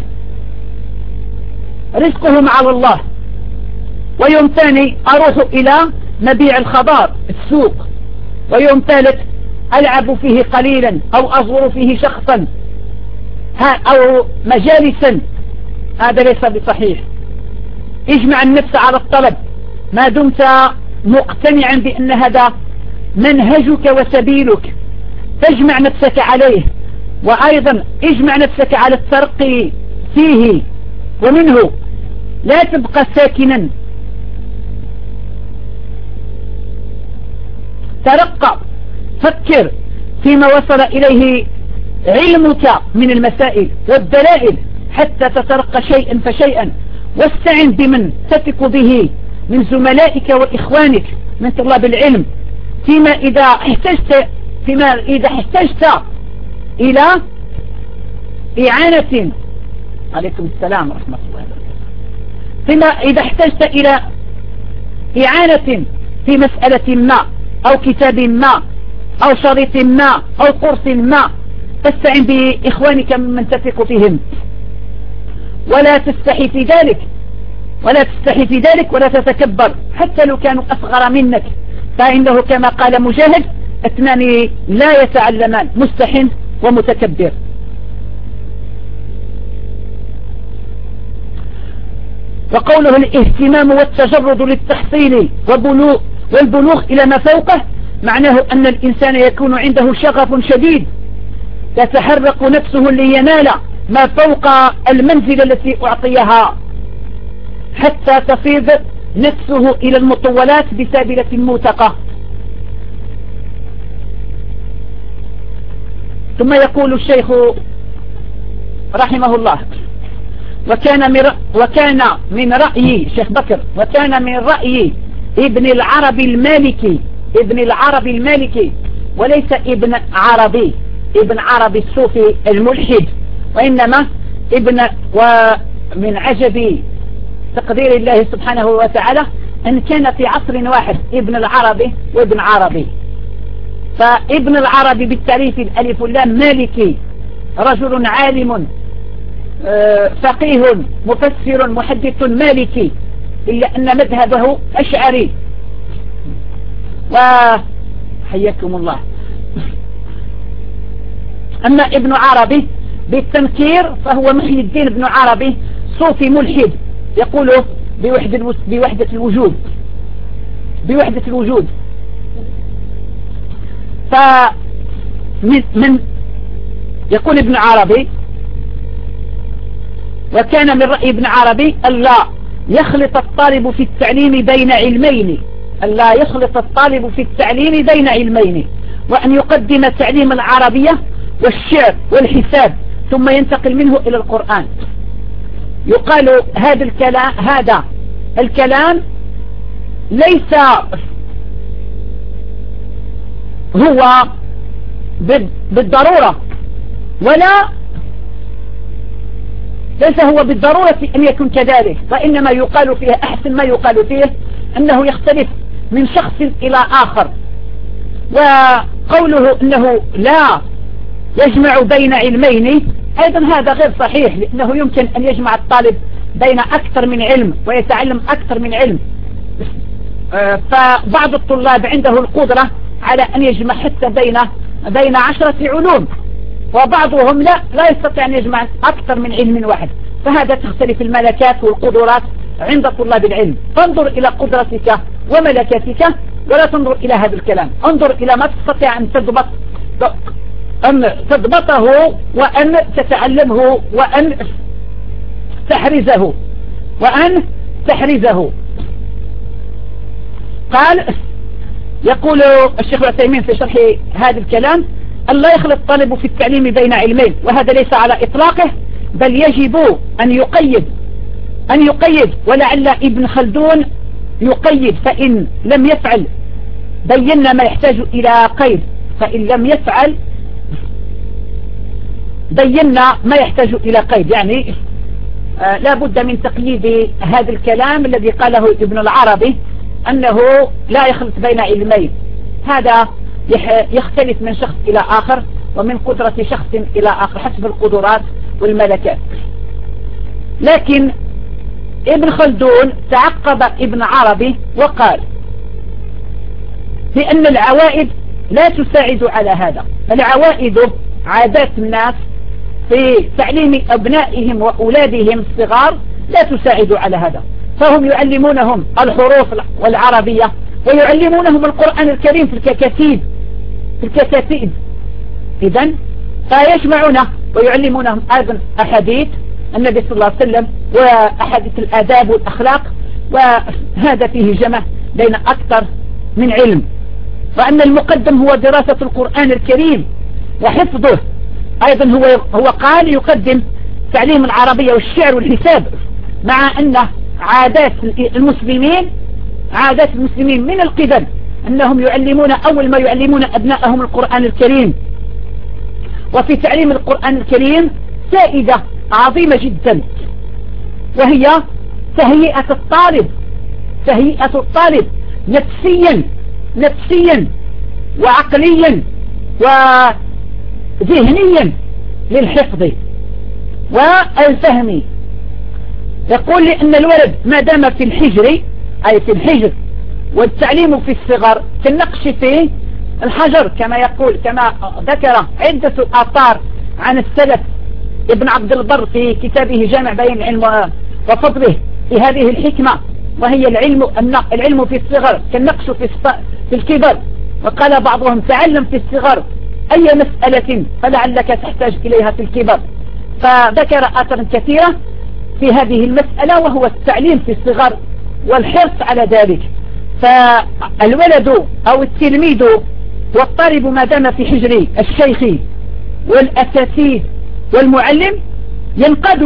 رزقهم على الله. ويوم ثاني أروح إلى مبيع الخضار السوق، ويوم ثالث ألعب فيه قليلا أو أزور فيه شخصا أو مجالسا. هذا ليس بصحيح. اجمع النفس على الطلب ما دمت مقتنعا بأن هذا منهجك وسبيلك، تجمع نفسك عليه. وأيضا اجمع نفسك على الترقي فيه ومنه، لا تبقى ساكنا. ترقى، فكر فيما وصل إليه علمك من المسائل والدلائل حتى تترقى شيئا فشيئا. واستعن بمن تثق به من زملائك وإخوانك من طلاب العلم فيما إذا احتجت إلى إعانة. عليكم السلام ورحمة الله وبركاته. فيما إذا احتجت إلى إعانة في مسألة ما أو كتاب ما أو شريط ما أو قرص ما، فاستعن بإخوانك ممن تثق فيهم، ولا تستحي في ذلك ولا تتكبر حتى لو كانوا أصغر منك، فإنه كما قال مجاهد: اثنان لا يتعلمان، مستح ومتكبر. وقوله الاهتمام والتجرد للتحصيل والبلوغ إلى ما فوقه، معناه أن الإنسان يكون عنده شغف شديد، تتحرك نفسه لينال ما فوق المنزل التي أعطيها، حتى تفيض نفسه إلى المطولات بسابلة موثقة. ثم يقول الشيخ رحمه الله: وكان من رأي شيخ بكر، وكان من رأي ابن العربي المالكي وليس ابن عربي الصوفي الملحد، وإنما ومن عجب تقدير الله سبحانه وتعالى أن كان في عصر واحد ابن العربي وابن عربي. فابن العربي بالتعريف الألف واللام مالكي، رجل عالم فقيه مفسر محدث مالكي، إلا أن مذهبه أشعري. وحياكم الله. أما ابن عربي بالتنكير فهو محي الدين ابن عربي، صوفي ملحد، يقول بوحدة الوجود. فمن يقول ابن عربي: وكان من رأي ابن عربي ألا يخلط الطالب في التعليم بين علمين، وأن يقدم تعليم العربية والشعر والحساب ثم ينتقل منه إلى القرآن. يقال هذا الكلام ليس هو بالضرورة، ولا ليس هو بالضرورة أن يكون كذلك، وإنما يقال فيه أحسن ما يقال فيه أنه يختلف من شخص إلى آخر. وقوله أنه لا يجمع بين علمين أيضا هذا غير صحيح، لأنه يمكن أن يجمع الطالب بين أكثر من علم ويتعلم أكثر من علم. فبعض الطلاب عنده القدرة على أن يجمع حتى بين 10 علوم، وبعضهم لا يستطيع أن يجمع أكثر من علم واحد. فهذا تختلف الملكات والقدرات عند طلاب العلم. فانظر إلى قدرتك وملكاتك ولا تنظر إلى هذا الكلام، انظر إلى ما تستطيع أن تضبطه وأن تتعلمه وأن تحرزه. قال يقول الشيخ العثيمين في شرح هذا الكلام: ألا يخلط الطالب في التعليم بين علمين، وهذا ليس على إطلاقه، بل يجب أن يقيد ولعل ابن خلدون يقيد، فإن لم يفعل بينا ما يحتاج إلى قيد، فإن لم يفعل بينا ما يحتاج إلى قيد. يعني لا بد من تقييد هذا الكلام الذي قاله ابن العربي أنه لا يخلط بين علمين. هذا يختلف من شخص إلى آخر ومن قدرة شخص إلى آخر حسب القدرات والملكات. لكن ابن خلدون تعقب ابن عربي وقال بأن العوائد لا تساعد على هذا. العوائد عادات الناس في تعليم أبنائهم وأولادهم الصغار لا تساعد على هذا، فهم يعلمونهم الحروف والعربية ويعلمونهم القرآن الكريم في الكتاتيب. إذن فيجمعون ويعلمونهم أيضا أحاديث النبي صلى الله عليه وسلم وأحاديث الآداب والأخلاق، وهذا فيه جمع بين أكثر من علم. وأن المقدم هو دراسة القرآن الكريم وحفظه. أيضا هو قال يقدم تعليم العربية والشعر والحساب، مع أن عادات المسلمين من القدم أنهم يعلمون أول ما يعلمون أبنائهم القرآن الكريم. وفي تعليم القرآن الكريم فائدة عظيمة جدا، وهي تهيئة الطالب تهيئة الطالب نفسيا وعقليا وذهنيا للحفظ والفهم. يقول لأن الولد ما دام في الحجر، أي في الحجر، والتعليم في الصغر كالنقش في الحجر كما يقول، كما ذكر عدة آثار عن السلف ابن عبد البر في كتابه جامع بيان العلم وفضله في هذه الحكمة، وهي العلم في الصغر كالنقش في الكبر. وقال بعضهم تعلم في الصغر أي مسألة فلعلك تحتاج إليها في الكبر. فذكر آثار كثيرة في هذه المسألة، وهو التعليم في الصغر والحرص على ذلك. فالولد أو التلميذ والطالب ما دام في حجر الشيخ والأساتذة والمعلم ينقاد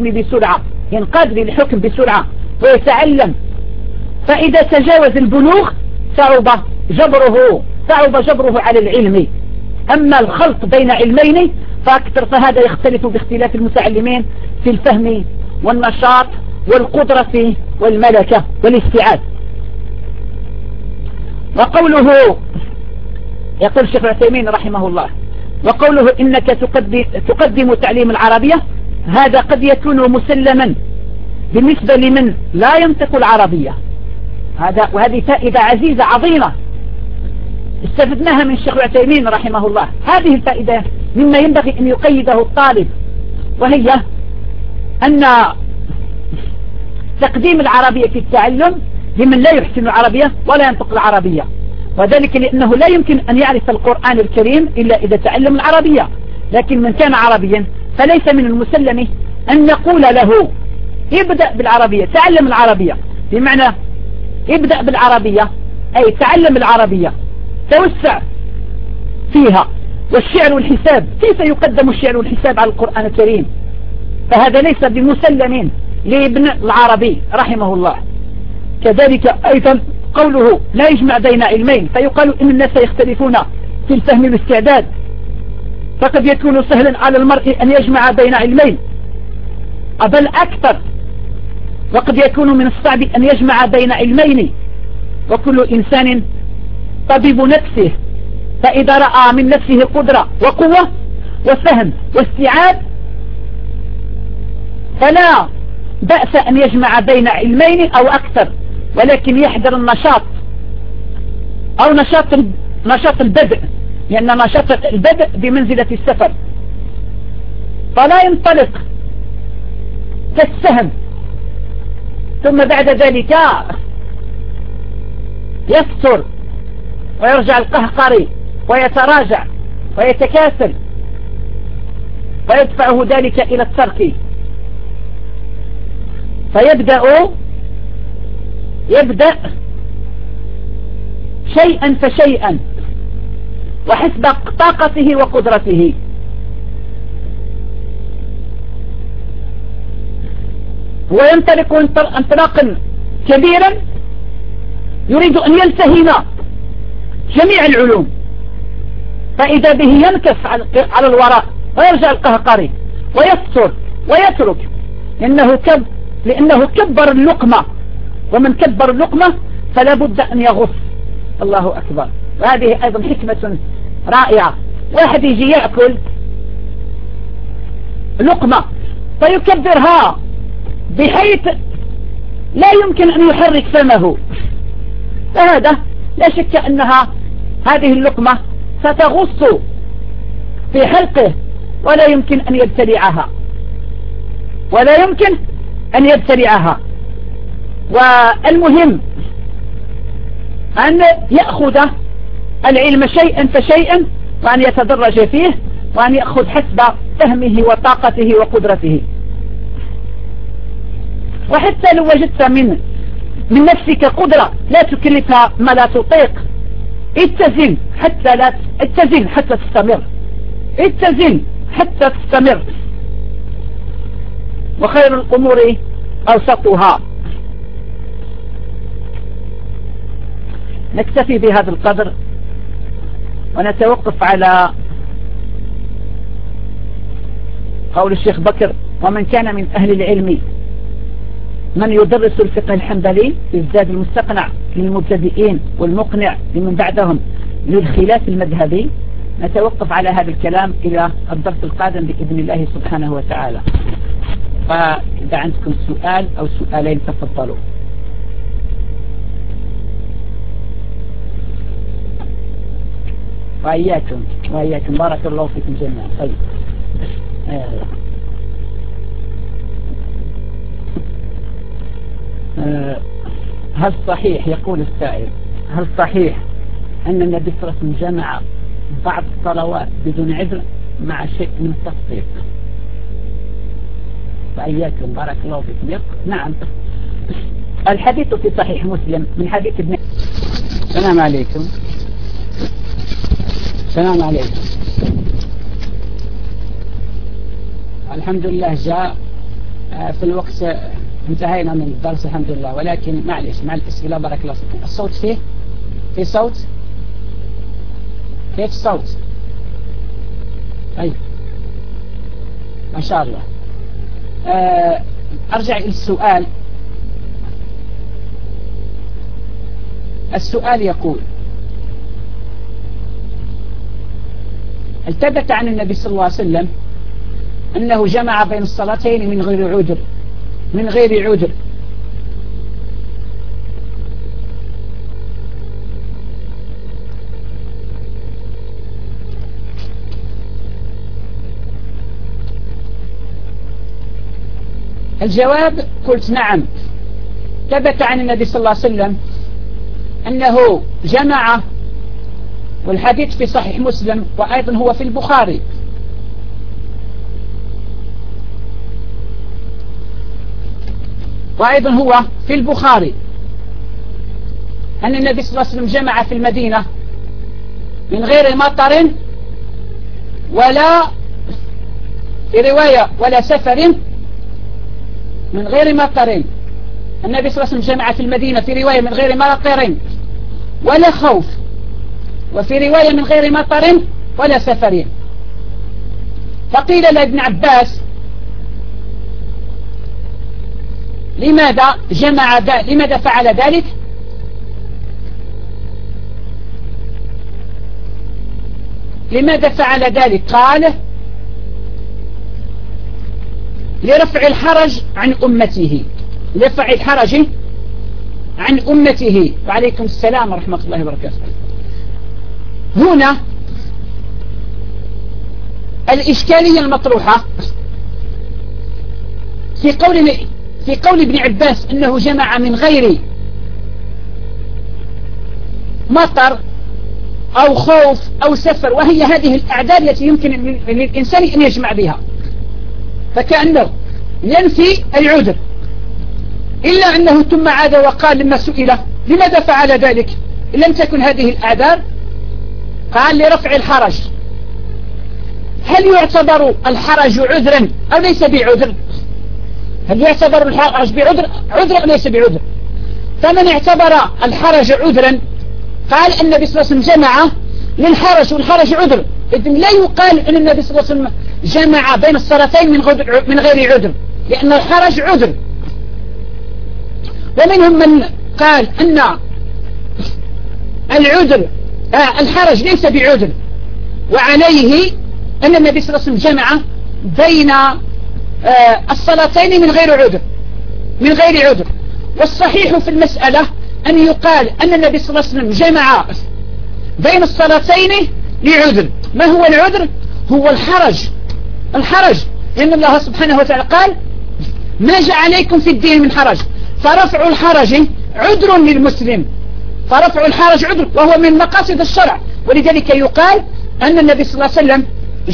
للحكم بسرعة ويتعلم. فإذا تجاوز البلوغ صعب جبره على العلم. أما الخلط بين علمين فأكثر، فهذا يختلف باختلاف المتعلمين في الفهم والنشاط والقدرة والملكة والاستيعاب. وقوله، يقول الشيخ العثيمين رحمه الله، وقوله إنك تقدم تعليم العربية، هذا قد يكون مسلما بالنسبة لمن لا ينطق العربية. وهذه فائدة عزيزة عظيمة استفدناها من الشيخ العثيمين رحمه الله. هذه الفائدة مما ينبغي أن يقيده الطالب، وهي أن تقديم العربية في التعلم لمن لا يحسن العربية ولا ينطق العربية، وذلك لأنه لا يمكن أن يعرف القرآن الكريم إلا إذا تعلم العربية. لكن من كان عربيا فليس من المسلم أن نقول له ابدأ بالعربية، تعلم العربية، بمعنى ابدأ بالعربية أي تعلم العربية، توسع فيها. والشعر والحساب، كيف يقدم الشعر والحساب على القرآن الكريم؟ فهذا ليس بمسلم لابن العربي رحمه الله. كذلك أيضا قوله لا يجمع بين علمين، فيقال إن الناس يختلفون في الفهم والاستعداد، فقد يكون سهلا على المرء أن يجمع بين علمين بل أكثر، وقد يكون من الصعب أن يجمع بين علمين. وكل إنسان طبيب نفسه، فإذا رأى من نفسه قدرة وقوة وفهم واستيعاب فلا بأس أن يجمع بين علمين أو أكثر، ولكن يحذر النشاط أو نشاط البدء، لأن نشاط البدء بمنزلة السفر، فلا ينطلق كالسهم ثم بعد ذلك يفتر ويرجع القهقري ويتراجع ويتكاسل ويدفعه ذلك إلى الترك. يبدأ شيئا فشيئا وحسب طاقته وقدرته. وينطلق انطلاقا كبيرا يريد أن يلتهم جميع العلوم، فإذا به ينكف على الوراء ويرجع القهقري ويفتر ويترك، لأنه كبر اللقمة، ومن كبر اللقمة فلا بد أن يغص. الله أكبر. وهذه أيضا حكمة رائعة. واحد يجي يأكل لقمة فيكبرها بحيث لا يمكن أن يحرك فمه، فهذا لا شك أنها هذه اللقمة ستغص في حلقه ولا يمكن أن يبتلعها. والمهم أن يأخذ العلم شيئا فشيئا، وأن يتدرج فيه، وأن يأخذ حسب فهمه وطاقته وقدرته. وحتى لو وجدت من نفسك قدرة لا تكلفها ما لا تطيق، اتزن حتى تستمر. وخير الأمور أوسطها. نكتفي بهذا القدر ونتوقف على قول الشيخ بكر: ومن كان من أهل العلم من يدرس الفقه الحنبلي الزاد المستقنع للمبتدئين والمقنع لمن بعدهم للخلاف المذهبي. نتوقف على هذا الكلام إلى الدرس القادم بإذن الله سبحانه وتعالى. فإذا عندكم سؤال أو سؤالين تفضلوا. وإياكم بارك الله فيكم جميعا. طيب هل صحيح، يقول السائل، هل صحيح أن النبي صلى الله عليه وسلم جمع بعض الصلوات بدون عذر مع شيء من التصديق؟ وإياكم بارك الله فيكم. نعم، الحديث في صحيح مسلم من حديث ابن. السلام عليكم. السلام عليكم. الحمد لله جاء في الوقت، انتهينا من الدرس الحمد لله، ولكن معلش مع الأسئلة بارك الله فيكم. الصوت فيه؟ في صوت؟ كيف الصوت؟ أي ما شاء الله. أرجع إلى السؤال. السؤال يقول: ثبت عن النبي صلى الله عليه وسلم أنه جمع بين الصلاتين من غير عذر، من غير عذر. الجواب: قلت نعم، ثبت عن النبي صلى الله عليه وسلم أنه جمع، والحديث في صحيح مسلم وأيضا هو في البخاري. وأيضا هو في البخاري أن النبي صلى الله عليه وسلم جمع في المدينة من غير مطر ولا في رواية ولا سفر، من غير مطر. النبي صلى الله عليه وسلم جمع في المدينة في رواية من غير مطر ولا خوف، وفي رواية من غير مطر ولا سفر. فقيل لابن عباس: لماذا فعل ذلك؟ لماذا فعل ذلك؟ قال: لرفع الحرج عن أمته، لرفع الحرج عن أمته. وعليكم السلام ورحمة الله وبركاته. هنا الإشكالية المطروحة في قول ابن عباس أنه جمع من غير مطر أو خوف أو سفر، وهي هذه الأعداد التي يمكن للإنسان أن يجمع بها، فكأنه ينفي العذر. إلا أنه ثم عاد وقال لما سئل لماذا فعل ذلك إن لم تكن هذه الأعذار، قال: لرفع الحرج. هل يعتبر الحرج عذرا أو ليس بعذر؟ هل يعتبر الحرج بعذر أو ليس بعذر؟ فمن اعتبر الحرج عذرا قال النبي صلى الله عليه وسلم جمع للحرج، والحرج عذر، إذن لا يقال أن النبي صلى الله عليه وسلم جمع بين الصلاتين من غير عذر، لأن الحرج عذر. ومنهم من قال أن الحرج ليس بعذر، وعليه أن النبي صلى الله عليه وسلم جمع بين الصلاتين من غير عذر. والصحيح في المسألة أن يقال أن النبي صلى الله عليه وسلم جمع بين الصلاتين لعذر. ما هو العذر؟ هو الحرج، لأن الله سبحانه وتعالى قال: ما جعل عليكم في الدين من حرج. فرفع الحرج عذر للمسلم، فرفع الحرج عذر، وهو من مقاصد الشرع. ولذلك يقال أن النبي صلى الله عليه وسلم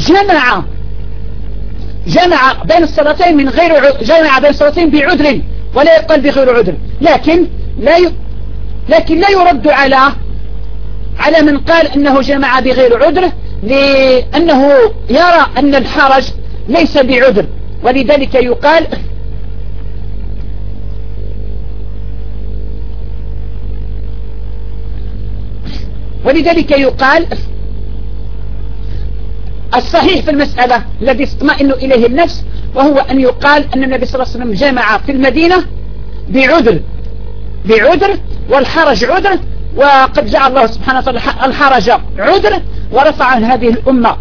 جمع بين الصلاتين جمع بين الصلاتين بعذر، ولا يقال بغير عذر. لكن لا يرد على من قال أنه جمع بغير عذر، لأنه يرى أن الحرج ليس بعذر. ولذلك يقال الصحيح في المسألة الذي تطمئن إليه النفس، وهو أن يقال أن النبي صلى الله عليه وسلم جمع في المدينة بعذر، والحرج عذر، وقد جعل الله سبحانه وتعالى الحرج عذر ورفع عن هذه الأمة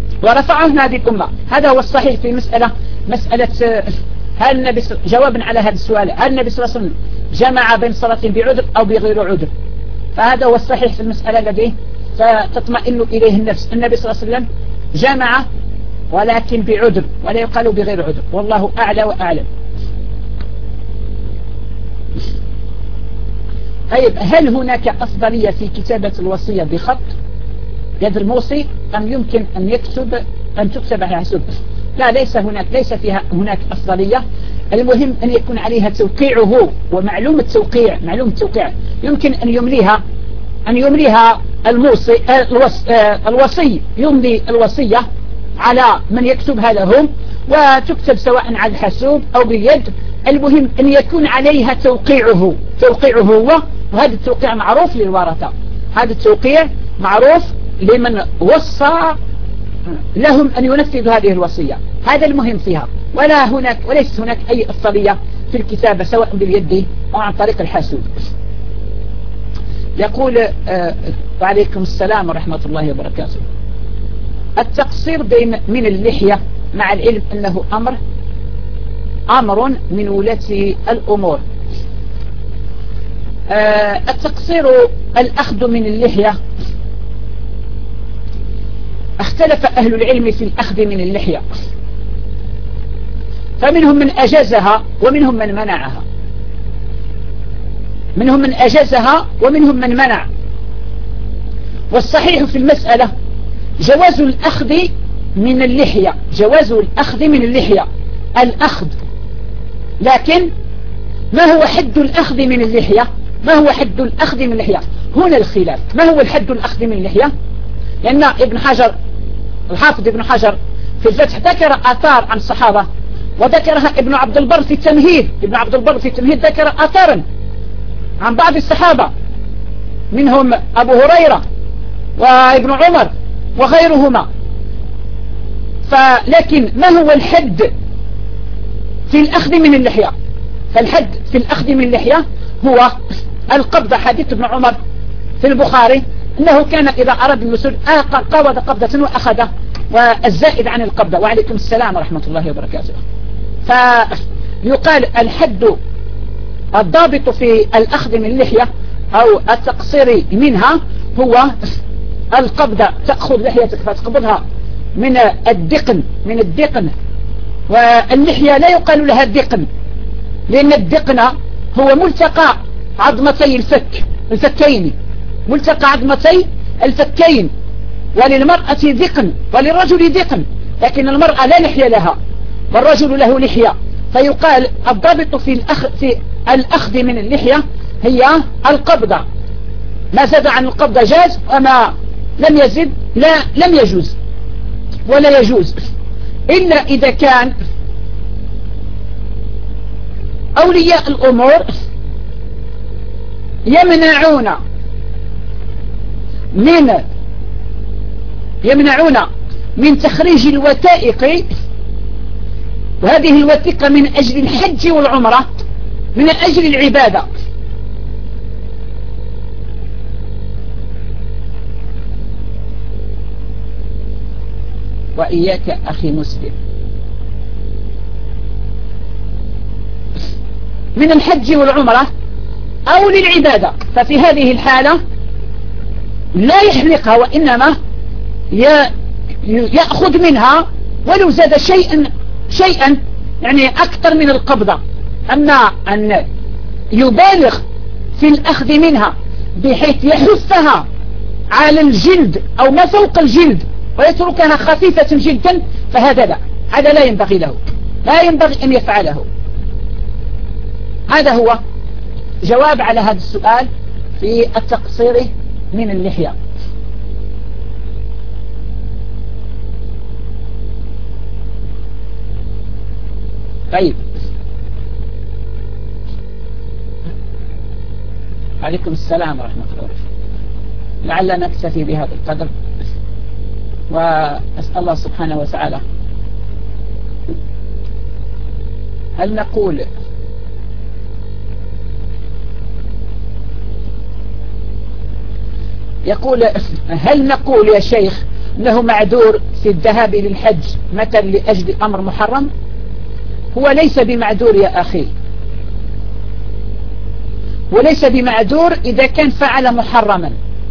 هذا هو الصحيح في مسألة هل النبي جوابا على هذا السؤال، هل النبي صلى الله عليه وسلم جمع بين صلاة بعذر أو بغير عذر؟ فهذا هو الصحيح في المسألة الذي فتطمئن إليه النفس. النبي صلى الله عليه وسلم جمع ولكن بعذر، ولا يقال بغير عذر، والله أعلى وأعلم. طيب، هل هناك أفضلية في كتابة الوصية بخط يد الموصي أم يمكن أن تكتب على حاسوب؟ لا، ليس فيها هناك أفضلية. المهم أن يكون عليها توقيعه، ومعلومة توقيع يمكن أن يمليها الوصي يملي الوصية على من يكتبها لهم، وتكتب سواء على الحاسوب أو باليد. المهم أن يكون عليها توقيعه هو، وهذا التوقيع معروف للورثة، هذا التوقيع معروف لمن وصى لهم أن ينفذوا هذه الوصية. هذا المهم فيها، وليس هناك أي أفضلية في الكتابة سواء باليد أو عن طريق الحاسوب. يقول وعليكم السلام ورحمة الله وبركاته. التقصير من اللحية مع العلم أنه أمر من ولاة الأمور. التقصير الأخذ من اللحية، اختلف أهل العلم في الأخذ من اللحية، فمنهم من أجازها ومنهم من منعها، ومنهم من منع. والصحيح في المسألة جواز الأخذ من اللحية، الأخذ، لكن ما هو حد الأخذ من اللحية؟ هنا الخلاف، ما هو الحد الأخذ من اللحية؟ لأن الحافظ ابن حجر في الفتح ذكر آثار عن الصحابة، وذكرها ابن عبد البر في التمهيد، ذكر آثارا عن بعض الصحابة، منهم أبو هريرة وابن عمر وغيرهما. لكن ما هو الحد في الأخذ من اللحية؟ فالحد في الأخذ من اللحية هو القبضة. حديث ابن عمر في البخاري أنه كان إذا أراد الوصول قبض قبضة وأخذ، والزائد عن القبضة. وعليكم السلام ورحمة الله وبركاته. فيقال الحد الضابط في الأخذ من اللحية أو التقصير منها هو القبضة، تأخذ لحيتك فتقبضها من الدقن، واللحية لا يقال لها الدقن، لأن الدقن هو ملتقى عظمتي الفكين، وللمرأة دقن وللرجل دقن، لكن المرأة لا لحية لها والرجل له لحية. فيقال الضابط في الأخذ من اللحية هي القبضة، ما زاد عن القبضة جاز، وما لم يزد لم يجوز ولا يجوز، إلا إذا كان أولياء الأمور يمنعون من تخريج الوثائق، وهذه الوثيقة من أجل الحج والعمرة، من أجل العبادة. وإياك أخي مسلم، من الحج والعمرة أو للعبادة، ففي هذه الحالة لا يحلقها، وإنما يأخذ منها ولو زاد شيئا يعني أكثر من القبضة. أما أن يبالغ في الأخذ منها بحيث يحثها على الجلد أو ما فوق الجلد ويتركها خفيفة جدا، فهذا لا، هذا لا ينبغي له، لا ينبغي أن يفعله. هذا هو جواب على هذا السؤال في التقصير من اللحية. طيب، عليكم السلام ورحمة الله. لعلنا نكتفي بهذا القدر، وأسأل الله سبحانه وتعالى. هل نقول يقول هل نقول يا شيخ له معذور في الذهاب للحج مثلا لأجل أمر محرم؟ هو ليس بمعذور يا أخي، وليس بمعذور إذا كان فعل محرما.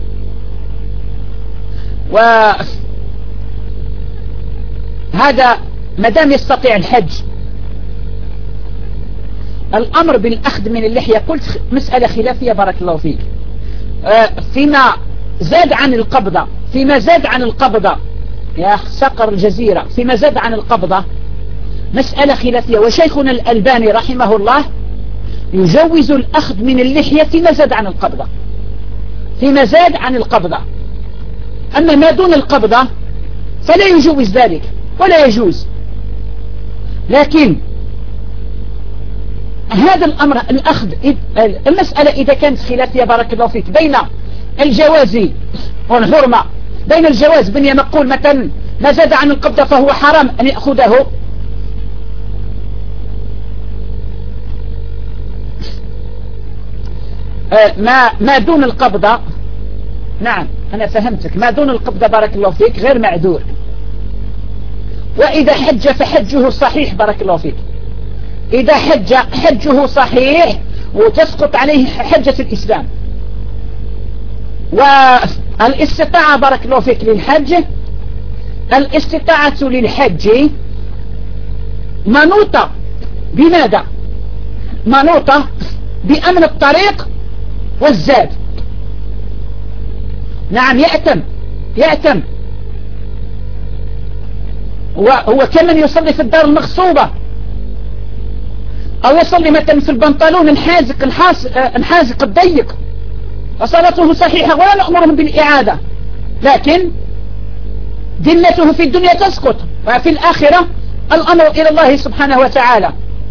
وهذا مدام يستطيع الحج. الأمر بالأخذ من اللحية قلت مسألة خلافية بارك الله فيك. فيما زاد عن القبضة، فيما زاد عن القبضة يا صقر الجزيرة، فيما زاد عن القبضة مسألة خلافية، وشيخنا الألباني رحمه الله يجوز الأخذ من اللحية فيما زاد عن القبضة، فيما زاد عن القبضة. أما ما دون القبضة فلا يجوز ذلك ولا يجوز. لكن هذا الأمر الأخذ المسألة إذا كانت خلافية بارك الله فيك بين الجواز والحرمة، بين الجواز بين يقول مثلا ما زاد عن القبضة فهو حرام أن يأخذه، ما دون القبضة. نعم أنا فهمتك، ما دون القبضة بارك الله فيك غير معذور. وإذا حج فحجه صحيح بارك الله فيك، إذا حج حجه صحيح وتسقط عليه حجة الإسلام. والاستطاعة بارك الله فيك للحج، الاستطاعة للحج منوطة بماذا؟ منوطة بأمن الطريق والزاد. نعم يأتم هو كمن يصلي في الدار المغصوبة أو يصلي مثلا في البنطلون الحازق الضيق وصلاته صحيحة ولا نأمرهم بالإعادة، لكن ذمته في الدنيا تسقط وفي الآخرة الأمر إلى الله سبحانه وتعالى.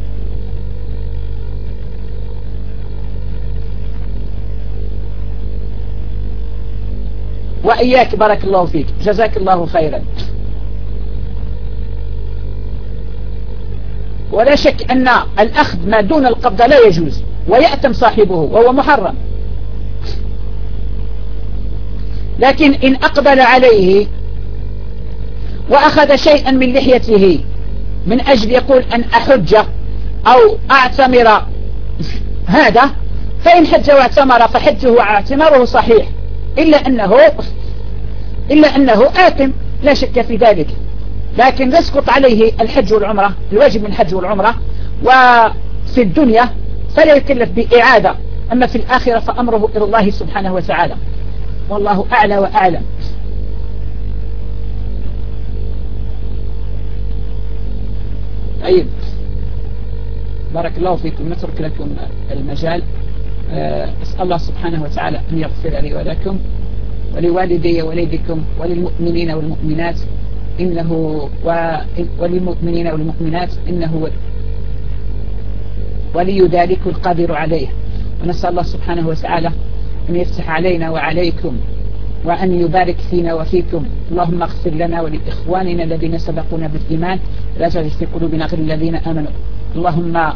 وإياك بارك الله فيك، جزاك الله خيرا. ولا شك أن الأخذ ما دون القبضة لا يجوز ويأتم صاحبه وهو محرم. لكن إن أقبل عليه وأخذ شيئا من لحيته من أجل يقول أن أحج أو أعتمر هذا، فإن حج واعتمر فحجه واعتماره صحيح، إلا أنه آثم لا شك في ذلك. لكن يسقط عليه الحج والعمرة، الواجب من الحج والعمرة، وفي الدنيا فلا يكلف بإعادة، أما في الآخرة فأمره إلى الله سبحانه وتعالى، والله أعلى وأعلم. طيب بارك الله فيكم، نترك لكم المجال. أسأل الله سبحانه وتعالى أن يغفر لي ولكم ولوالدي ووالدكم وللمؤمنين والمؤمنات وللمؤمنين والمؤمنات إنه ولي ذلك القادر عليه. ونسأل الله سبحانه وتعالى أن يفتح علينا وعليكم وأن يبارك فينا وفيكم. اللهم اغفر لنا ولإخواننا الذين سبقونا بالإيمان، لا تجعل في قلوبنا غير الذين آمنوا. اللهم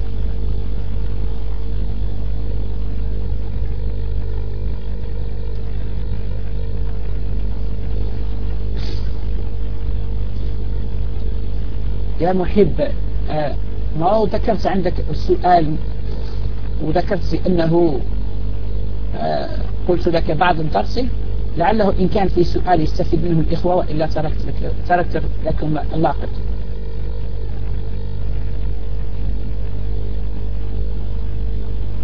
يا محب، ما ذكرت عندك السؤال وذكرت أنه قلت لك بعد الدرس لعله إن كان في سؤال يستفيد منه الإخوة، وإلا تركت لكم اللاقط.